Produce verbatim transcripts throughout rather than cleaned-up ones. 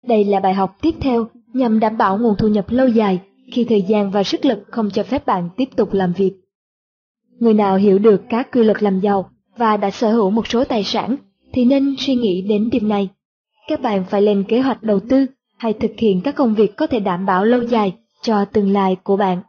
Đây là bài học tiếp theo nhằm đảm bảo nguồn thu nhập lâu dài khi thời gian và sức lực không cho phép bạn tiếp tục làm việc. Người nào hiểu được các quy luật làm giàu và đã sở hữu một số tài sản thì nên suy nghĩ đến điểm này. Các bạn phải lên kế hoạch đầu tư hay thực hiện các công việc có thể đảm bảo lâu dài cho tương lai của bạn.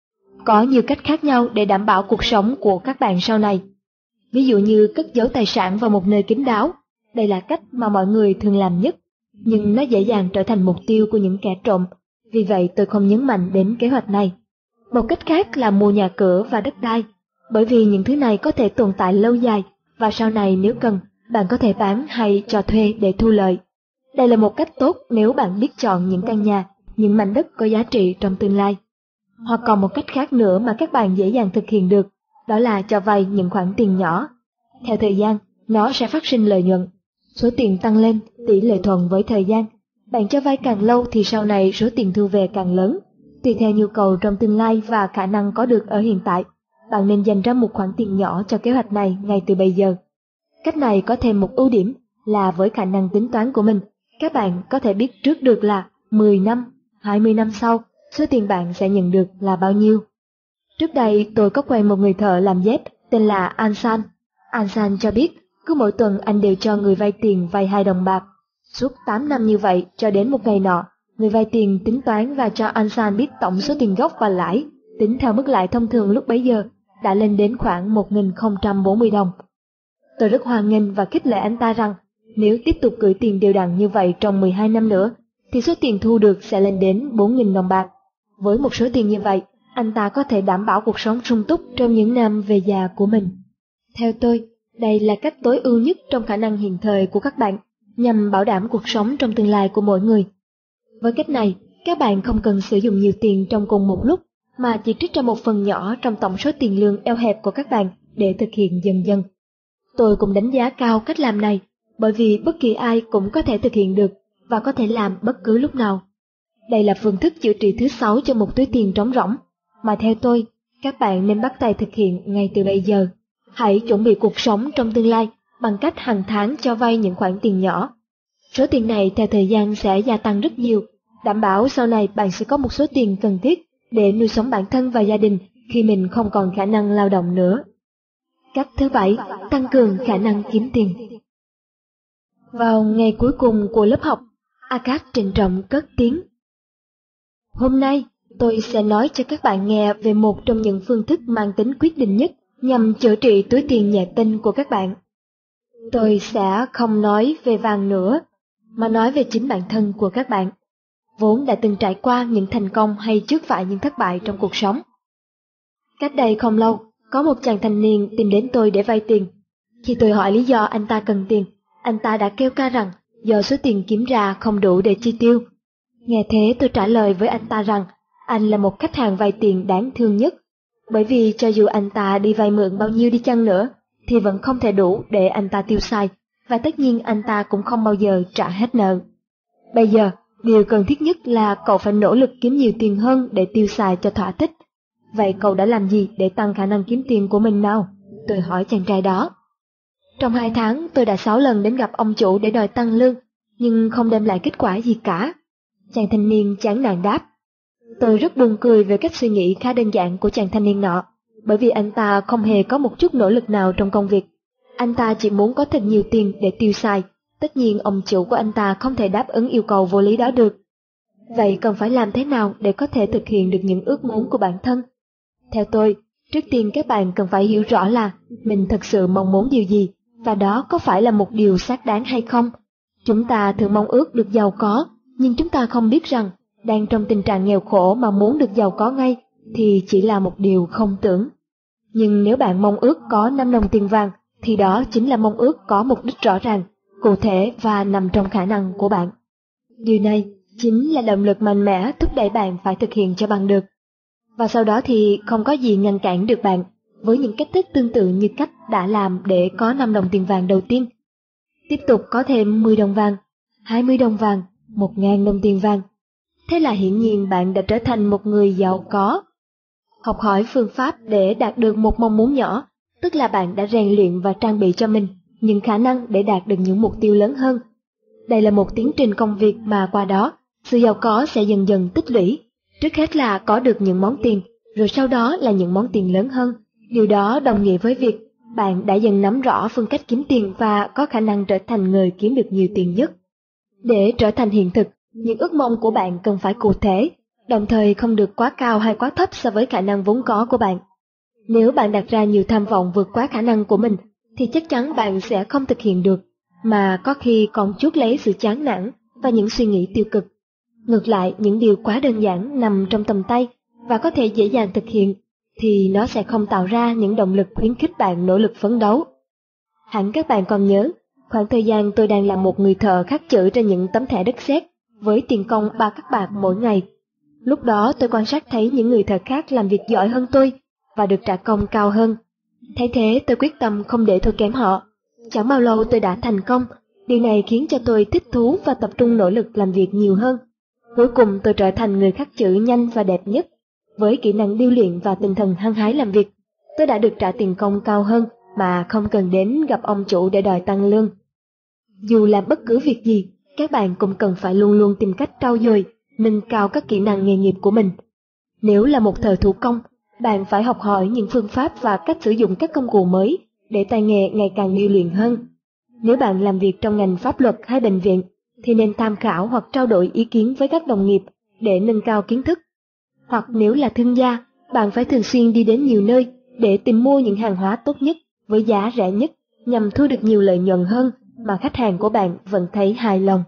Có nhiều cách khác nhau để đảm bảo cuộc sống của các bạn sau này. Ví dụ như cất giấu tài sản vào một nơi kín đáo. Đây là cách mà mọi người thường làm nhất, nhưng nó dễ dàng trở thành mục tiêu của những kẻ trộm. Vì vậy tôi không nhấn mạnh đến kế hoạch này. Một cách khác là mua nhà cửa và đất đai, bởi vì những thứ này có thể tồn tại lâu dài và sau này nếu cần, bạn có thể bán hay cho thuê để thu lợi. Đây là một cách tốt nếu bạn biết chọn những căn nhà, những mảnh đất có giá trị trong tương lai. Hoặc còn một cách khác nữa mà các bạn dễ dàng thực hiện được, đó là cho vay những khoản tiền nhỏ. Theo thời gian, nó sẽ phát sinh lợi nhuận. Số tiền tăng lên tỷ lệ thuận với thời gian. Bạn cho vay càng lâu thì sau này số tiền thu về càng lớn. Tùy theo nhu cầu trong tương lai và khả năng có được ở hiện tại, bạn nên dành ra một khoản tiền nhỏ cho kế hoạch này ngay từ bây giờ. Cách này có thêm một ưu điểm là với khả năng tính toán của mình, các bạn có thể biết trước được là mười năm, hai mươi năm sau, số tiền bạn sẽ nhận được là bao nhiêu. Trước đây tôi có quen một người thợ làm dép tên là Ansan. Ansan cho biết cứ mỗi tuần anh đều cho người vay tiền vay hai đồng bạc. Suốt tám năm như vậy cho đến một ngày nọ, người vay tiền tính toán và cho Ansan biết tổng số tiền gốc và lãi, tính theo mức lãi thông thường lúc bấy giờ, đã lên đến khoảng một nghìn không trăm bốn mươi đồng. Tôi rất hoan nghênh và khích lệ anh ta rằng nếu tiếp tục gửi tiền đều đặn như vậy trong mười hai năm nữa, thì số tiền thu được sẽ lên đến bốn nghìn đồng bạc. Với một số tiền như vậy, anh ta có thể đảm bảo cuộc sống sung túc trong những năm về già của mình. Theo tôi, đây là cách tối ưu nhất trong khả năng hiện thời của các bạn, nhằm bảo đảm cuộc sống trong tương lai của mỗi người. Với cách này, các bạn không cần sử dụng nhiều tiền trong cùng một lúc, mà chỉ trích ra một phần nhỏ trong tổng số tiền lương eo hẹp của các bạn để thực hiện dần dần. Tôi cũng đánh giá cao cách làm này, bởi vì bất kỳ ai cũng có thể thực hiện được và có thể làm bất cứ lúc nào. Đây là phương thức chữa trị thứ sáu cho một túi tiền trống rỗng, mà theo tôi, các bạn nên bắt tay thực hiện ngay từ bây giờ. Hãy chuẩn bị cuộc sống trong tương lai bằng cách hàng tháng cho vay những khoản tiền nhỏ. Số tiền này theo thời gian sẽ gia tăng rất nhiều, đảm bảo sau này bạn sẽ có một số tiền cần thiết để nuôi sống bản thân và gia đình khi mình không còn khả năng lao động nữa. Cách thứ bảy, tăng cường khả năng kiếm tiền. Vào ngày cuối cùng của lớp học, Akash trịnh trọng cất tiếng. Hôm nay, tôi sẽ nói cho các bạn nghe về một trong những phương thức mang tính quyết định nhất nhằm chữa trị túi tiền nhẹ tinh của các bạn. Tôi sẽ không nói về vàng nữa, mà nói về chính bản thân của các bạn, vốn đã từng trải qua những thành công hay trước phải những thất bại trong cuộc sống. Cách đây không lâu, có một chàng thanh niên tìm đến tôi để vay tiền. Khi tôi hỏi lý do anh ta cần tiền, anh ta đã kêu ca rằng do số tiền kiếm ra không đủ để chi tiêu. Nghe thế tôi trả lời với anh ta rằng anh là một khách hàng vay tiền đáng thương nhất, bởi vì cho dù anh ta đi vay mượn bao nhiêu đi chăng nữa, thì vẫn không thể đủ để anh ta tiêu xài, và tất nhiên anh ta cũng không bao giờ trả hết nợ. Bây giờ, điều cần thiết nhất là cậu phải nỗ lực kiếm nhiều tiền hơn để tiêu xài cho thỏa thích. Vậy cậu đã làm gì để tăng khả năng kiếm tiền của mình nào? Tôi hỏi chàng trai đó. Trong hai tháng tôi đã sáu lần đến gặp ông chủ để đòi tăng lương, nhưng không đem lại kết quả gì cả. Chàng thanh niên chán nản đáp. Tôi rất buồn cười về cách suy nghĩ khá đơn giản của chàng thanh niên nọ, bởi vì anh ta không hề có một chút nỗ lực nào trong công việc. Anh ta chỉ muốn có thật nhiều tiền để tiêu xài, tất nhiên ông chủ của anh ta không thể đáp ứng yêu cầu vô lý đó được. Vậy cần phải làm thế nào để có thể thực hiện được những ước muốn của bản thân? Theo tôi, trước tiên các bạn cần phải hiểu rõ là mình thật sự mong muốn điều gì, và đó có phải là một điều xác đáng hay không. Chúng ta thường mong ước được giàu có, nhưng chúng ta không biết rằng đang trong tình trạng nghèo khổ mà muốn được giàu có ngay thì chỉ là một điều không tưởng. Nhưng nếu bạn mong ước có năm đồng tiền vàng, thì đó chính là mong ước có mục đích rõ ràng, cụ thể và nằm trong khả năng của bạn. Điều này chính là động lực mạnh mẽ thúc đẩy bạn phải thực hiện cho bằng được. Và sau đó thì không có gì ngăn cản được bạn với những cách thức tương tự như cách đã làm để có năm đồng tiền vàng đầu tiên. Tiếp tục có thêm mười đồng vàng, hai mươi đồng vàng, một nghìn đồng tiền vàng. Thế là hiển nhiên bạn đã trở thành một người giàu có. Học hỏi phương pháp để đạt được một mong muốn nhỏ, tức là bạn đã rèn luyện và trang bị cho mình những khả năng để đạt được những mục tiêu lớn hơn. Đây là một tiến trình công việc mà qua đó, sự giàu có sẽ dần dần tích lũy. Trước hết là có được những món tiền, rồi sau đó là những món tiền lớn hơn. Điều đó đồng nghĩa với việc bạn đã dần nắm rõ phương cách kiếm tiền và có khả năng trở thành người kiếm được nhiều tiền nhất. Để trở thành hiện thực, những ước mong của bạn cần phải cụ thể, đồng thời không được quá cao hay quá thấp so với khả năng vốn có của bạn. Nếu bạn đặt ra nhiều tham vọng vượt quá khả năng của mình, thì chắc chắn bạn sẽ không thực hiện được, mà có khi còn chuốc lấy sự chán nản và những suy nghĩ tiêu cực. Ngược lại, những điều quá đơn giản nằm trong tầm tay và có thể dễ dàng thực hiện, thì nó sẽ không tạo ra những động lực khuyến khích bạn nỗ lực phấn đấu. Hẳn các bạn còn nhớ, khoảng thời gian tôi đang làm một người thợ khắc chữ trên những tấm thẻ đất sét với tiền công ba cắc bạc mỗi ngày. Lúc đó tôi quan sát thấy những người thợ khác làm việc giỏi hơn tôi và được trả công cao hơn. Thay thế tôi quyết tâm không để thua kém họ. Chẳng bao lâu tôi đã thành công, điều này khiến cho tôi thích thú và tập trung nỗ lực làm việc nhiều hơn. Cuối cùng tôi trở thành người khắc chữ nhanh và đẹp nhất. Với kỹ năng điêu luyện và tinh thần hăng hái làm việc, tôi đã được trả tiền công cao hơn mà không cần đến gặp ông chủ để đòi tăng lương. Dù làm bất cứ việc gì, các bạn cũng cần phải luôn luôn tìm cách trau dồi, nâng cao các kỹ năng nghề nghiệp của mình. Nếu là một thợ thủ công, bạn phải học hỏi những phương pháp và cách sử dụng các công cụ mới để tay nghề ngày càng điêu luyện hơn. Nếu bạn làm việc trong ngành pháp luật hay bệnh viện, thì nên tham khảo hoặc trao đổi ý kiến với các đồng nghiệp để nâng cao kiến thức. Hoặc nếu là thương gia, bạn phải thường xuyên đi đến nhiều nơi để tìm mua những hàng hóa tốt nhất với giá rẻ nhất nhằm thu được nhiều lợi nhuận hơn mà khách hàng của bạn vẫn thấy hài lòng.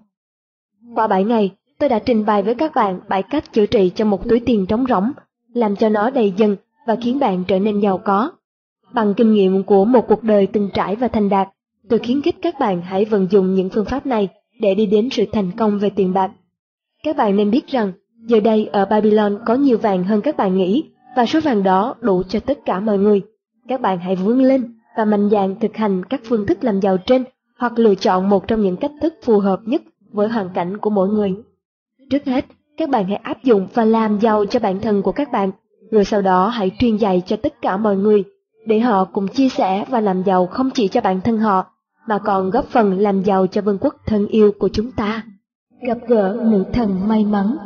Qua bảy ngày, tôi đã trình bày với các bạn bảy cách chữa trị cho một túi tiền trống rỗng, làm cho nó đầy dần và khiến bạn trở nên giàu có. Bằng kinh nghiệm của một cuộc đời từng trải và thành đạt, tôi khuyến khích các bạn hãy vận dụng những phương pháp này để đi đến sự thành công về tiền bạc. Các bạn nên biết rằng, giờ đây ở Babylon có nhiều vàng hơn các bạn nghĩ, và số vàng đó đủ cho tất cả mọi người. Các bạn hãy vươn lên và mạnh dạn thực hành các phương thức làm giàu trên, hoặc lựa chọn một trong những cách thức phù hợp nhất với hoàn cảnh của mỗi người. Trước hết, các bạn hãy áp dụng và làm giàu cho bản thân của các bạn, rồi sau đó hãy truyền dạy cho tất cả mọi người, để họ cùng chia sẻ và làm giàu không chỉ cho bản thân họ, mà còn góp phần làm giàu cho vương quốc thân yêu của chúng ta. Gặp gỡ nữ thần may mắn.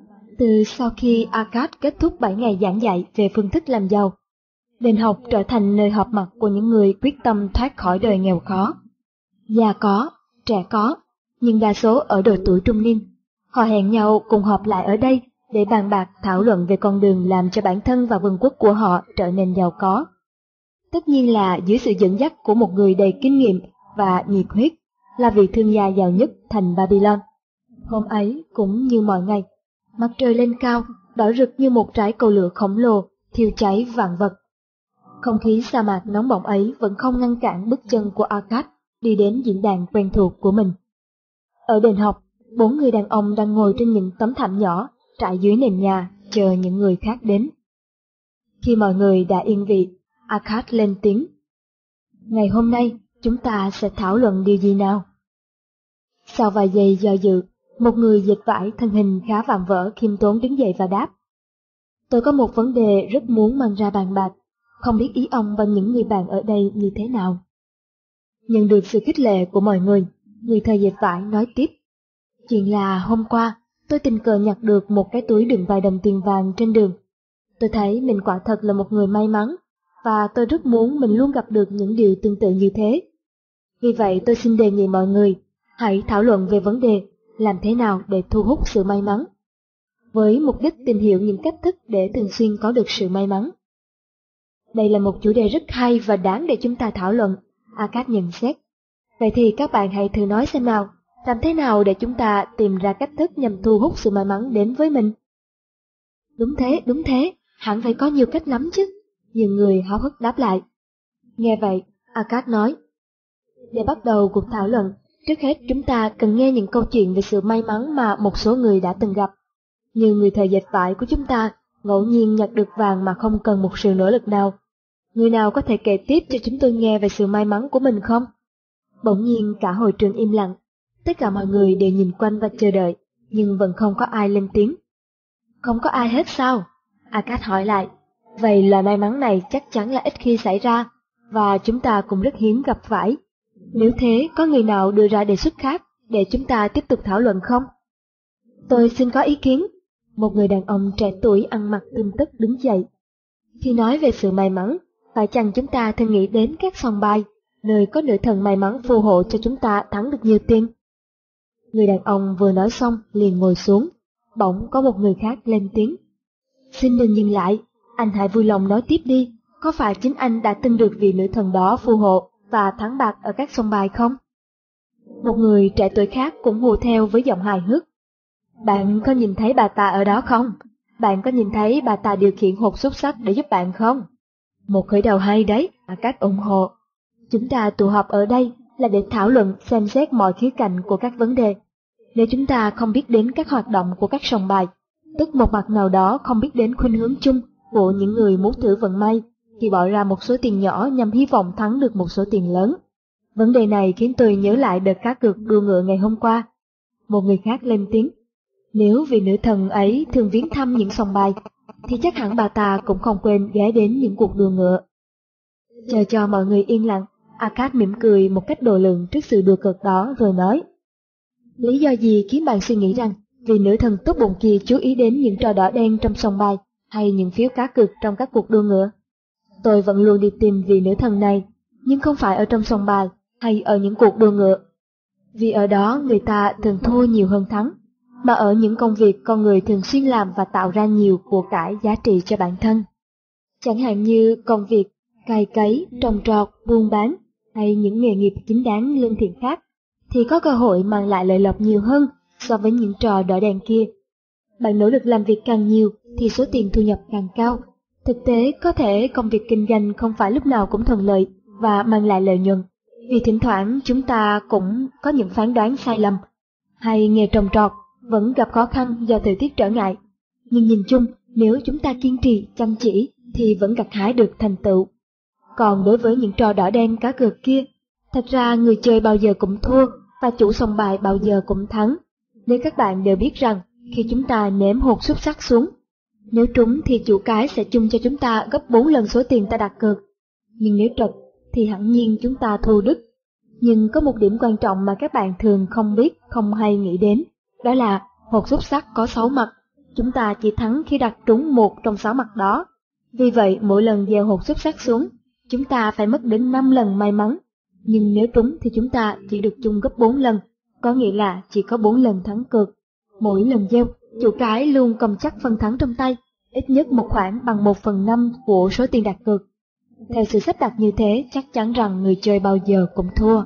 Từ sau khi Akkad kết thúc bảy ngày giảng dạy về phương thức làm giàu, đền học trở thành nơi họp mặt của những người quyết tâm thoát khỏi đời nghèo khó. Già có, trẻ có, nhưng đa số ở độ tuổi trung niên. Họ hẹn nhau cùng họp lại ở đây để bàn bạc thảo luận về con đường làm cho bản thân và vương quốc của họ trở nên giàu có. Tất nhiên là dưới sự dẫn dắt của một người đầy kinh nghiệm và nhiệt huyết, là vị thương gia giàu nhất thành Babylon. Hôm ấy cũng như mọi ngày, mặt trời lên cao, đỏ rực như một trái cầu lửa khổng lồ, thiêu cháy vạn vật. Không khí sa mạc nóng bỏng ấy vẫn không ngăn cản bước chân của Akkad đi đến diễn đàn quen thuộc của mình. Ở đền học, bốn người đàn ông đang ngồi trên những tấm thảm nhỏ trải dưới nền nhà, chờ những người khác đến. Khi mọi người đã yên vị, Akkad lên tiếng. Ngày hôm nay, chúng ta sẽ thảo luận điều gì nào? Sau vài giây do dự, một người dệt vải thân hình khá vạm vỡ khiêm tốn đứng dậy và đáp. Tôi có một vấn đề rất muốn mang ra bàn bạc, không biết ý ông và những người bạn ở đây như thế nào. Nhận được sự khích lệ của mọi người, người thợ dệt vải nói tiếp. Chuyện là hôm qua, tôi tình cờ nhặt được một cái túi đựng vài đồng tiền vàng trên đường. Tôi thấy mình quả thật là một người may mắn, và tôi rất muốn mình luôn gặp được những điều tương tự như thế. Vì vậy tôi xin đề nghị mọi người, hãy thảo luận về vấn đề làm thế nào để thu hút sự may mắn, với mục đích tìm hiểu những cách thức để thường xuyên có được sự may mắn. Đây là một chủ đề rất hay và đáng để chúng ta thảo luận, Akkad nhận xét. Vậy thì các bạn hãy thử nói xem nào, làm thế nào để chúng ta tìm ra cách thức nhằm thu hút sự may mắn đến với mình? Đúng thế, đúng thế, hẳn phải có nhiều cách lắm chứ, nhiều người háo hức đáp lại. Nghe vậy, Akkad nói, để bắt đầu cuộc thảo luận, trước hết chúng ta cần nghe những câu chuyện về sự may mắn mà một số người đã từng gặp. Như người thợ dệt vải của chúng ta, ngẫu nhiên nhặt được vàng mà không cần một sự nỗ lực nào. Người nào có thể kể tiếp cho chúng tôi nghe về sự may mắn của mình không? Bỗng nhiên cả hội trường im lặng, tất cả mọi người đều nhìn quanh và chờ đợi, nhưng vẫn không có ai lên tiếng. Không có ai hết sao? Akkad hỏi lại. Vậy loại may mắn này chắc chắn là ít khi xảy ra, và chúng ta cũng rất hiếm gặp phải. Nếu thế, có người nào đưa ra đề xuất khác, để chúng ta tiếp tục thảo luận không? Tôi xin có ý kiến. Một người đàn ông trẻ tuổi ăn mặc tươm tất đứng dậy. Khi nói về sự may mắn, phải chăng chúng ta thường nghĩ đến các sòng bài, nơi có nữ thần may mắn phù hộ cho chúng ta thắng được nhiều tiền? Người đàn ông vừa nói xong liền ngồi xuống, bỗng có một người khác lên tiếng. Xin đừng dừng lại, anh hãy vui lòng nói tiếp đi, có phải chính anh đã tin được vị nữ thần đó phù hộ và thắng bạc ở các sòng bài không? Một người trẻ tuổi khác cũng hùa theo với giọng hài hước. Bạn có nhìn thấy bà ta ở đó không? Bạn có nhìn thấy bà ta điều khiển hột xúc xắc để giúp bạn không? Một khởi đầu hay đấy, các ủng hộ. Chúng ta tụ họp ở đây là để thảo luận xem xét mọi khía cạnh của các vấn đề. Nếu chúng ta không biết đến các hoạt động của các sòng bài, tức một mặt nào đó không biết đến khuynh hướng chung của những người muốn thử vận may, thì bỏ ra một số tiền nhỏ nhằm hy vọng thắng được một số tiền lớn. Vấn đề này khiến tôi nhớ lại đợt cá cược đua ngựa ngày hôm qua. Một người khác lên tiếng. Nếu vị nữ thần ấy thường viếng thăm những sòng bài, thì chắc hẳn bà ta cũng không quên ghé đến những cuộc đua ngựa. Chờ cho mọi người yên lặng, Arcade mỉm cười một cách độ lượng trước sự đùa cợt đó rồi nói. Lý do gì khiến bạn suy nghĩ rằng vị nữ thần tốt bụng kia chú ý đến những trò đỏ đen trong sòng bài hay những phiếu cá cược trong các cuộc đua ngựa? Tôi vẫn luôn đi tìm vị nữ thần này, nhưng không phải ở trong sòng bài hay ở những cuộc đua ngựa. Vì ở đó người ta thường thua nhiều hơn thắng, mà ở những công việc con người thường xuyên làm và tạo ra nhiều của cải giá trị cho bản thân. Chẳng hạn như công việc cày cấy, trồng trọt, buôn bán hay những nghề nghiệp chính đáng lương thiện khác, thì có cơ hội mang lại lợi lộc nhiều hơn so với những trò đỏ đèn kia. Bạn nỗ lực làm việc càng nhiều thì số tiền thu nhập càng cao. Thực tế có thể công việc kinh doanh không phải lúc nào cũng thuận lợi và mang lại lợi nhuận, vì thỉnh thoảng chúng ta cũng có những phán đoán sai lầm. Hay nghề trồng trọt vẫn gặp khó khăn do thời tiết trở ngại, nhưng nhìn chung nếu chúng ta kiên trì, chăm chỉ thì vẫn gặt hái được thành tựu. Còn đối với những trò đỏ đen cá cược kia, thật ra người chơi bao giờ cũng thua và chủ sòng bài bao giờ cũng thắng. Nếu các bạn đều biết rằng khi chúng ta ném hột xúc xắc xuống, nếu trúng thì chủ cái sẽ chung cho chúng ta gấp bốn lần số tiền ta đặt cược. Nhưng nếu trật thì hẳn nhiên chúng ta thua đứt. Nhưng có một điểm quan trọng mà các bạn thường không biết, không hay nghĩ đến, đó là hột xúc xắc có sáu mặt, chúng ta chỉ thắng khi đặt trúng một trong sáu mặt đó. Vì vậy mỗi lần gieo hột xúc xắc xuống, chúng ta phải mất đến năm lần may mắn. Nhưng nếu trúng thì chúng ta chỉ được chung gấp bốn lần, có nghĩa là chỉ có bốn lần thắng cược. Mỗi lần gieo, chủ cái luôn cầm chắc phần thắng trong tay, ít nhất một khoản bằng một phần năm của số tiền đặt cược. Theo sự sắp đặt như thế, chắc chắn rằng người chơi bao giờ cũng thua.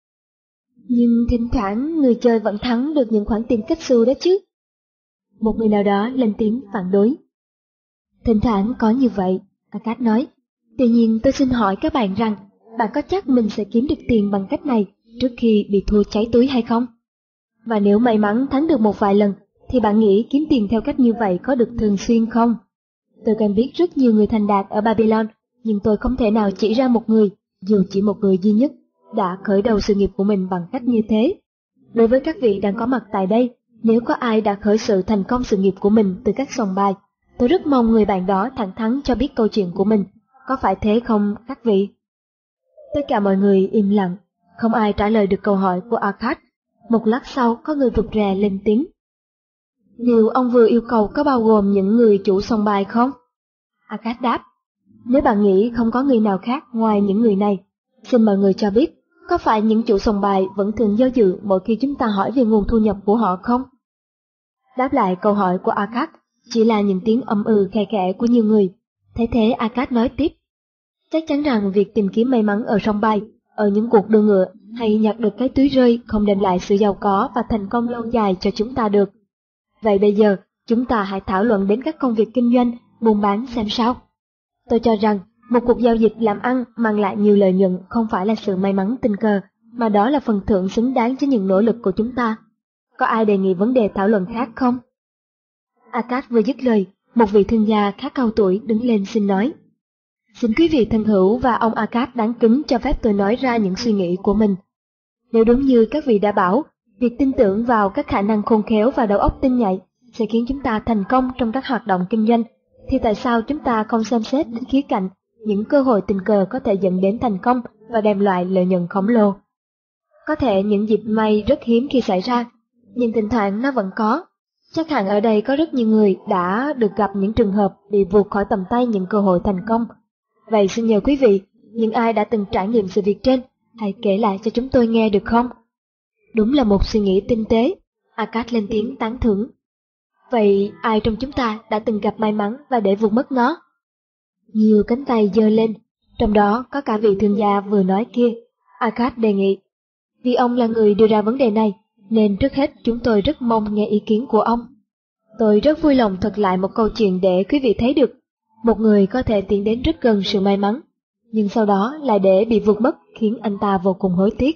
Nhưng thỉnh thoảng người chơi vẫn thắng được những khoản tiền kích xù đó chứ. Một người nào đó lên tiếng phản đối. Thỉnh thoảng có như vậy, Arcade nói. Tuy nhiên tôi xin hỏi các bạn rằng, bạn có chắc mình sẽ kiếm được tiền bằng cách này trước khi bị thua cháy túi hay không? Và nếu may mắn thắng được một vài lần, thì bạn nghĩ kiếm tiền theo cách như vậy có được thường xuyên không? Tôi quen biết rất nhiều người thành đạt ở Babylon, nhưng tôi không thể nào chỉ ra một người, dù chỉ một người duy nhất, đã khởi đầu sự nghiệp của mình bằng cách như thế. Đối với các vị đang có mặt tại đây, nếu có ai đã khởi sự thành công sự nghiệp của mình từ các sòng bài, tôi rất mong người bạn đó thẳng thắn cho biết câu chuyện của mình. Có phải thế không các vị? Tất cả mọi người im lặng, không ai trả lời được câu hỏi của Arcade. Một lát sau có người rụt rè lên tiếng. Điều ông vừa yêu cầu có bao gồm những người chủ sòng bài không? Arcade đáp. Nếu bạn nghĩ không có người nào khác ngoài những người này, xin mọi người cho biết, có phải những chủ sòng bài vẫn thường do dự mỗi khi chúng ta hỏi về nguồn thu nhập của họ không? Đáp lại câu hỏi của Arcade chỉ là những tiếng âm ừ khe khẽ của nhiều người. Thế thế Arcade nói tiếp. Chắc chắn rằng việc tìm kiếm may mắn ở sòng bài, ở những cuộc đua ngựa hay nhặt được cái túi rơi không đem lại sự giàu có và thành công lâu dài cho chúng ta được. Vậy bây giờ, chúng ta hãy thảo luận đến các công việc kinh doanh, buôn bán xem sao. Tôi cho rằng, một cuộc giao dịch làm ăn mang lại nhiều lợi nhuận không phải là sự may mắn tình cờ, mà đó là phần thưởng xứng đáng cho những nỗ lực của chúng ta. Có ai đề nghị vấn đề thảo luận khác không? Arcade vừa dứt lời, một vị thương gia khá cao tuổi đứng lên xin nói. Xin quý vị thân hữu và ông Arcade đáng kính cho phép tôi nói ra những suy nghĩ của mình. Nếu đúng như các vị đã bảo, việc tin tưởng vào các khả năng khôn khéo và đầu óc tinh nhạy sẽ khiến chúng ta thành công trong các hoạt động kinh doanh, thì tại sao chúng ta không xem xét đến khía cạnh những cơ hội tình cờ có thể dẫn đến thành công và đem lại lợi nhuận khổng lồ? Có thể những dịp may rất hiếm khi xảy ra, nhưng thỉnh thoảng nó vẫn có. Chắc hẳn ở đây có rất nhiều người đã được gặp những trường hợp bị vụt khỏi tầm tay những cơ hội thành công. Vậy xin nhờ quý vị, những ai đã từng trải nghiệm sự việc trên, hãy kể lại cho chúng tôi nghe được không? Đúng là một suy nghĩ tinh tế, Akat lên tiếng tán thưởng. Vậy ai trong chúng ta đã từng gặp may mắn và để vụt mất nó? Nhiều cánh tay giơ lên, trong đó có cả vị thương gia vừa nói kia. Akat đề nghị. Vì ông là người đưa ra vấn đề này, nên trước hết chúng tôi rất mong nghe ý kiến của ông. Tôi rất vui lòng thuật lại một câu chuyện để quý vị thấy được. Một người có thể tiến đến rất gần sự may mắn, nhưng sau đó lại để bị vụt mất khiến anh ta vô cùng hối tiếc.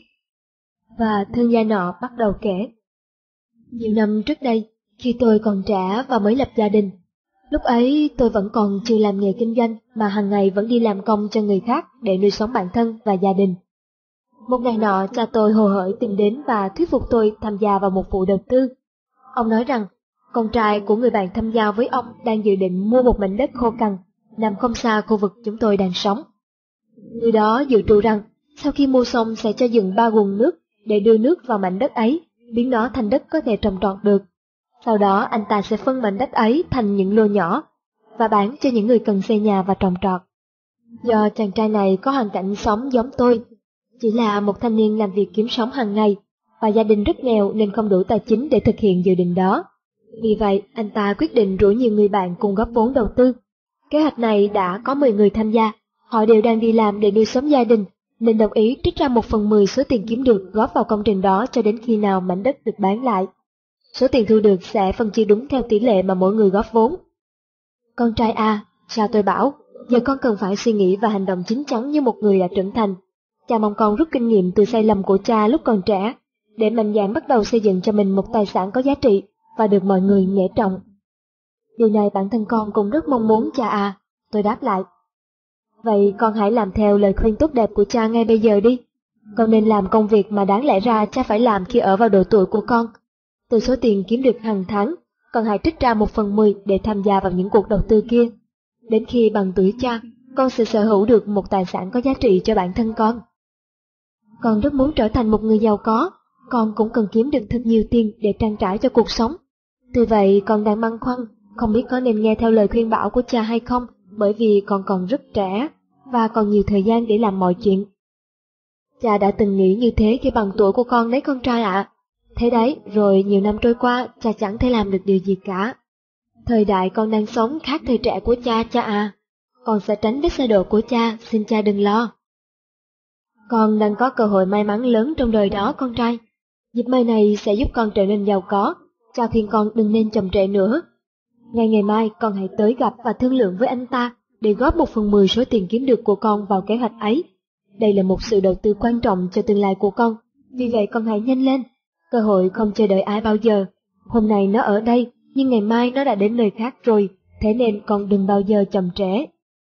Và thương gia nọ bắt đầu kể. Nhiều năm trước đây, khi tôi còn trẻ và mới lập gia đình, lúc ấy tôi vẫn còn chưa làm nghề kinh doanh mà hàng ngày vẫn đi làm công cho người khác để nuôi sống bản thân và gia đình. Một ngày nọ, cha tôi hồ hởi tìm đến và thuyết phục tôi tham gia vào một vụ đầu tư. Ông nói rằng, con trai của người bạn thâm giao với ông đang dự định mua một mảnh đất khô cằn, nằm không xa khu vực chúng tôi đang sống. Người đó dự trù rằng, sau khi mua xong sẽ cho dựng ba guồng nước để đưa nước vào mảnh đất ấy, biến nó thành đất có thể trồng trọt được. Sau đó anh ta sẽ phân mảnh đất ấy thành những lô nhỏ và bán cho những người cần xây nhà và trồng trọt. Do chàng trai này có hoàn cảnh sống giống tôi, chỉ là một thanh niên làm việc kiếm sống hàng ngày, và gia đình rất nghèo nên không đủ tài chính để thực hiện dự định đó. Vì vậy, anh ta quyết định rủ nhiều người bạn cùng góp vốn đầu tư. Kế hoạch này đã có mười người tham gia, họ đều đang đi làm để nuôi sống gia đình, nên đồng ý trích ra một phần mười số tiền kiếm được góp vào công trình đó cho đến khi nào mảnh đất được bán lại. Số tiền thu được sẽ phân chia đúng theo tỷ lệ mà mỗi người góp vốn. Con trai A, sao tôi bảo, giờ con cần phải suy nghĩ và hành động chín chắn như một người đã trưởng thành. Cha mong con rút kinh nghiệm từ sai lầm của cha lúc còn trẻ, để mạnh dạn bắt đầu xây dựng cho mình một tài sản có giá trị và được mọi người nể trọng. Điều này bản thân con cũng rất mong muốn cha à, tôi đáp lại. Vậy con hãy làm theo lời khuyên tốt đẹp của cha ngay bây giờ đi. Con nên làm công việc mà đáng lẽ ra cha phải làm khi ở vào độ tuổi của con. Từ số tiền kiếm được hàng tháng, con hãy trích ra một phần mười để tham gia vào những cuộc đầu tư kia. Đến khi bằng tuổi cha, con sẽ sở hữu được một tài sản có giá trị cho bản thân con. Con rất muốn trở thành một người giàu có, con cũng cần kiếm được thật nhiều tiền để trang trải cho cuộc sống. Tuy vậy con đang băn khoăn, không biết có nên nghe theo lời khuyên bảo của cha hay không, bởi vì con còn rất trẻ và còn nhiều thời gian để làm mọi chuyện. Cha đã từng nghĩ như thế khi bằng tuổi của con đấy con trai ạ. Thế đấy, rồi nhiều năm trôi qua, cha chẳng thể làm được điều gì cả. Thời đại con đang sống khác thời trẻ của cha, cha à. Con sẽ tránh vết xe đổ của cha, xin cha đừng lo. Con đang có cơ hội may mắn lớn trong đời đó con trai. Dịp may này sẽ giúp con trở nên giàu có, cha khuyên con đừng nên chậm trễ nữa. Ngay ngày mai con hãy tới gặp và thương lượng với anh ta để góp một phần mười số tiền kiếm được của con vào kế hoạch ấy. Đây là một sự đầu tư quan trọng cho tương lai của con, vì vậy con hãy nhanh lên. Cơ hội không chờ đợi ai bao giờ. Hôm nay nó ở đây, nhưng ngày mai nó đã đến nơi khác rồi, thế nên con đừng bao giờ chậm trễ.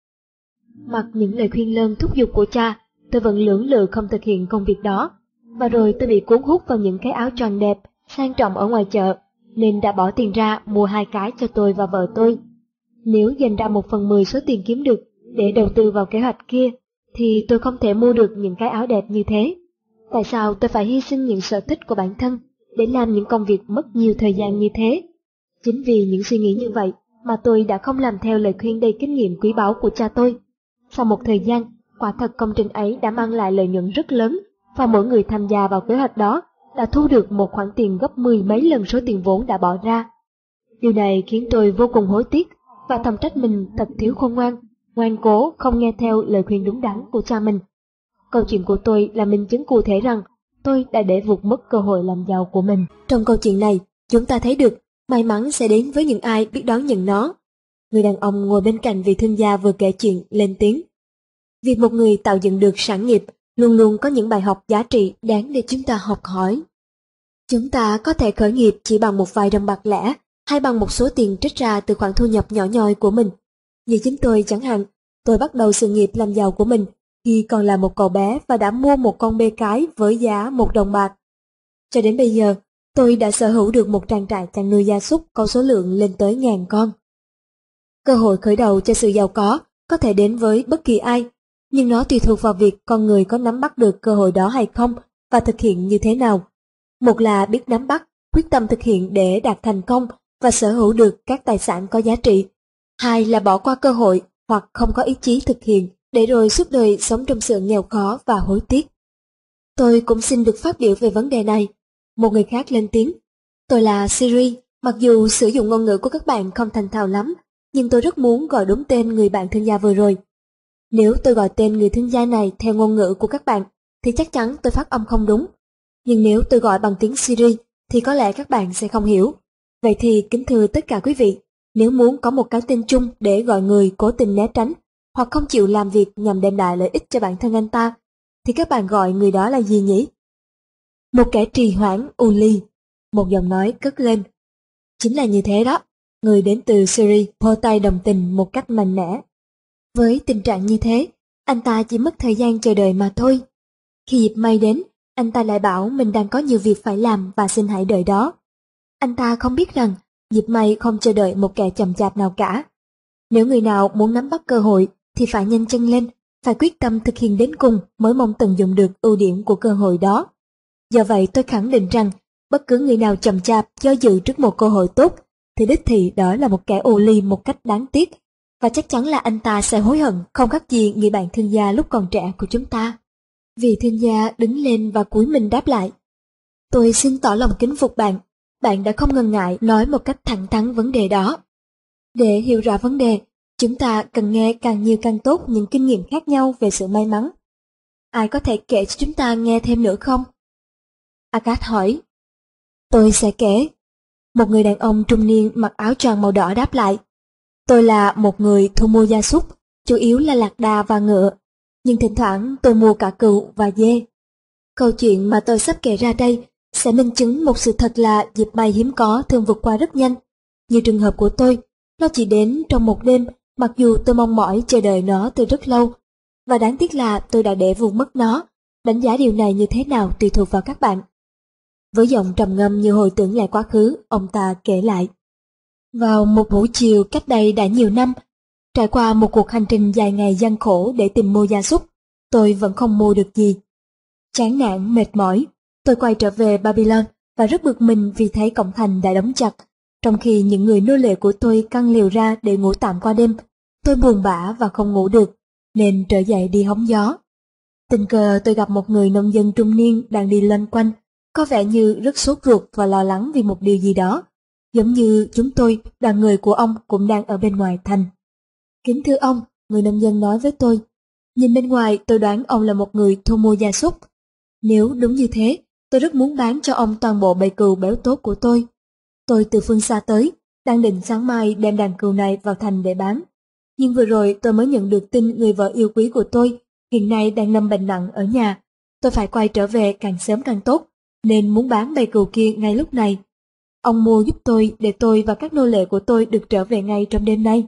Mặc những lời khuyên lơn thúc giục của cha, tôi vẫn lưỡng lự không thực hiện công việc đó, và rồi tôi bị cuốn hút vào những cái áo choàng đẹp, sang trọng ở ngoài chợ, nên đã bỏ tiền ra mua hai cái cho tôi và vợ tôi. Nếu dành ra một phần mười số tiền kiếm được để đầu tư vào kế hoạch kia, thì tôi không thể mua được những cái áo đẹp như thế. Tại sao tôi phải hy sinh những sở thích của bản thân để làm những công việc mất nhiều thời gian như thế? Chính vì những suy nghĩ như vậy mà tôi đã không làm theo lời khuyên đầy kinh nghiệm quý báu của cha tôi. Sau một thời gian, quả thật công trình ấy đã mang lại lợi nhuận rất lớn, và mỗi người tham gia vào kế hoạch đó đã thu được một khoản tiền gấp mười mấy lần số tiền vốn đã bỏ ra. Điều này khiến tôi vô cùng hối tiếc và thầm trách mình thật thiếu khôn ngoan, ngoan cố không nghe theo lời khuyên đúng đắn của cha mình. Câu chuyện của tôi là minh chứng cụ thể rằng tôi đã để vụt mất cơ hội làm giàu của mình. Trong câu chuyện này, chúng ta thấy được may mắn sẽ đến với những ai biết đón nhận nó. Người đàn ông ngồi bên cạnh vị thương gia vừa kể chuyện lên tiếng. Việc một người tạo dựng được sản nghiệp luôn luôn có những bài học giá trị đáng để chúng ta học hỏi. Chúng ta có thể khởi nghiệp chỉ bằng một vài đồng bạc lẻ hay bằng một số tiền trích ra từ khoản thu nhập nhỏ nhoi của mình. Như chính tôi chẳng hạn, tôi bắt đầu sự nghiệp làm giàu của mình khi còn là một cậu bé và đã mua một con bê cái với giá một đồng bạc. Cho đến bây giờ, tôi đã sở hữu được một trang trại chăn nuôi gia súc có số lượng lên tới ngàn con. Cơ hội khởi đầu cho sự giàu có có thể đến với bất kỳ ai, nhưng nó tùy thuộc vào việc con người có nắm bắt được cơ hội đó hay không và thực hiện như thế nào. Một là biết nắm bắt, quyết tâm thực hiện để đạt thành công và sở hữu được các tài sản có giá trị. Hai là bỏ qua cơ hội hoặc không có ý chí thực hiện để rồi suốt đời sống trong sự nghèo khó và hối tiếc. Tôi cũng xin được phát biểu về vấn đề này. Một người khác lên tiếng. Tôi là Siri, mặc dù sử dụng ngôn ngữ của các bạn không thành thạo lắm, nhưng tôi rất muốn gọi đúng tên người bạn thương gia vừa rồi. Nếu tôi gọi tên người thương gia này theo ngôn ngữ của các bạn, thì chắc chắn tôi phát âm không đúng. Nhưng nếu tôi gọi bằng tiếng Siri, thì có lẽ các bạn sẽ không hiểu. Vậy thì kính thưa tất cả quý vị, nếu muốn có một cái tên chung để gọi người cố tình né tránh, hoặc không chịu làm việc nhằm đem lại lợi ích cho bản thân anh ta, thì các bạn gọi người đó là gì nhỉ? Một kẻ trì hoãn u ly, một giọng nói cất lên. Chính là như thế đó, người đến từ Siri vỗ tay đồng tình một cách mạnh mẽ. Với tình trạng như thế, anh ta chỉ mất thời gian chờ đợi mà thôi. Khi dịp may đến, anh ta lại bảo mình đang có nhiều việc phải làm và xin hãy đợi đó. Anh ta không biết rằng dịp may không chờ đợi một kẻ chậm chạp nào cả. Nếu người nào muốn nắm bắt cơ hội thì phải nhanh chân lên, phải quyết tâm thực hiện đến cùng mới mong tận dụng được ưu điểm của cơ hội đó. Do vậy tôi khẳng định rằng bất cứ người nào chậm chạp do dự trước một cơ hội tốt thì đích thị đó là một kẻ ô ly một cách đáng tiếc, và chắc chắn là anh ta sẽ hối hận không khác gì người bạn thương gia lúc còn trẻ của chúng ta. Vị thương gia đứng lên và cúi mình đáp lại. Tôi xin tỏ lòng kính phục bạn, bạn đã không ngần ngại nói một cách thẳng thắn vấn đề đó. Để hiểu rõ vấn đề, chúng ta cần nghe càng nhiều càng tốt những kinh nghiệm khác nhau về sự may mắn. Ai có thể kể cho chúng ta nghe thêm nữa không? Agatha hỏi. Tôi sẽ kể. Một người đàn ông trung niên mặc áo choàng màu đỏ đáp lại. Tôi là một người thu mua gia súc, chủ yếu là lạc đà và ngựa, nhưng thỉnh thoảng tôi mua cả cừu và dê. Câu chuyện mà tôi sắp kể ra đây sẽ minh chứng một sự thật là dịp may hiếm có thường vượt qua rất nhanh. Như trường hợp của tôi, nó chỉ đến trong một đêm, mặc dù tôi mong mỏi chờ đợi nó từ rất lâu. Và đáng tiếc là tôi đã để vụt mất nó. Đánh giá điều này như thế nào tùy thuộc vào các bạn. Với giọng trầm ngâm như hồi tưởng lại quá khứ, ông ta kể lại. Vào một buổi chiều cách đây đã nhiều năm, trải qua một cuộc hành trình dài ngày gian khổ để tìm mua gia súc, tôi vẫn không mua được gì. Chán nản, mệt mỏi, tôi quay trở về Babylon và rất bực mình vì thấy cổng thành đã đóng chặt, trong khi những người nô lệ của tôi căng liều ra để ngủ tạm qua đêm. Tôi buồn bã và không ngủ được, nên trở dậy đi hóng gió. Tình cờ tôi gặp một người nông dân trung niên đang đi loanh quanh, có vẻ như rất sốt ruột và lo lắng vì một điều gì đó. Giống như chúng tôi, đoàn người của ông cũng đang ở bên ngoài thành. Kính thưa ông, người nông dân nói với tôi. Nhìn bên ngoài tôi đoán ông là một người thu mua gia súc. Nếu đúng như thế, tôi rất muốn bán cho ông toàn bộ bầy cừu béo tốt của tôi. Tôi từ phương xa tới, đang định sáng mai đem đàn cừu này vào thành để bán. Nhưng vừa rồi tôi mới nhận được tin người vợ yêu quý của tôi hiện nay đang nằm bệnh nặng ở nhà. Tôi phải quay trở về càng sớm càng tốt, nên muốn bán bầy cừu kia ngay lúc này. Ông mua giúp tôi để tôi và các nô lệ của tôi được trở về ngay trong đêm nay.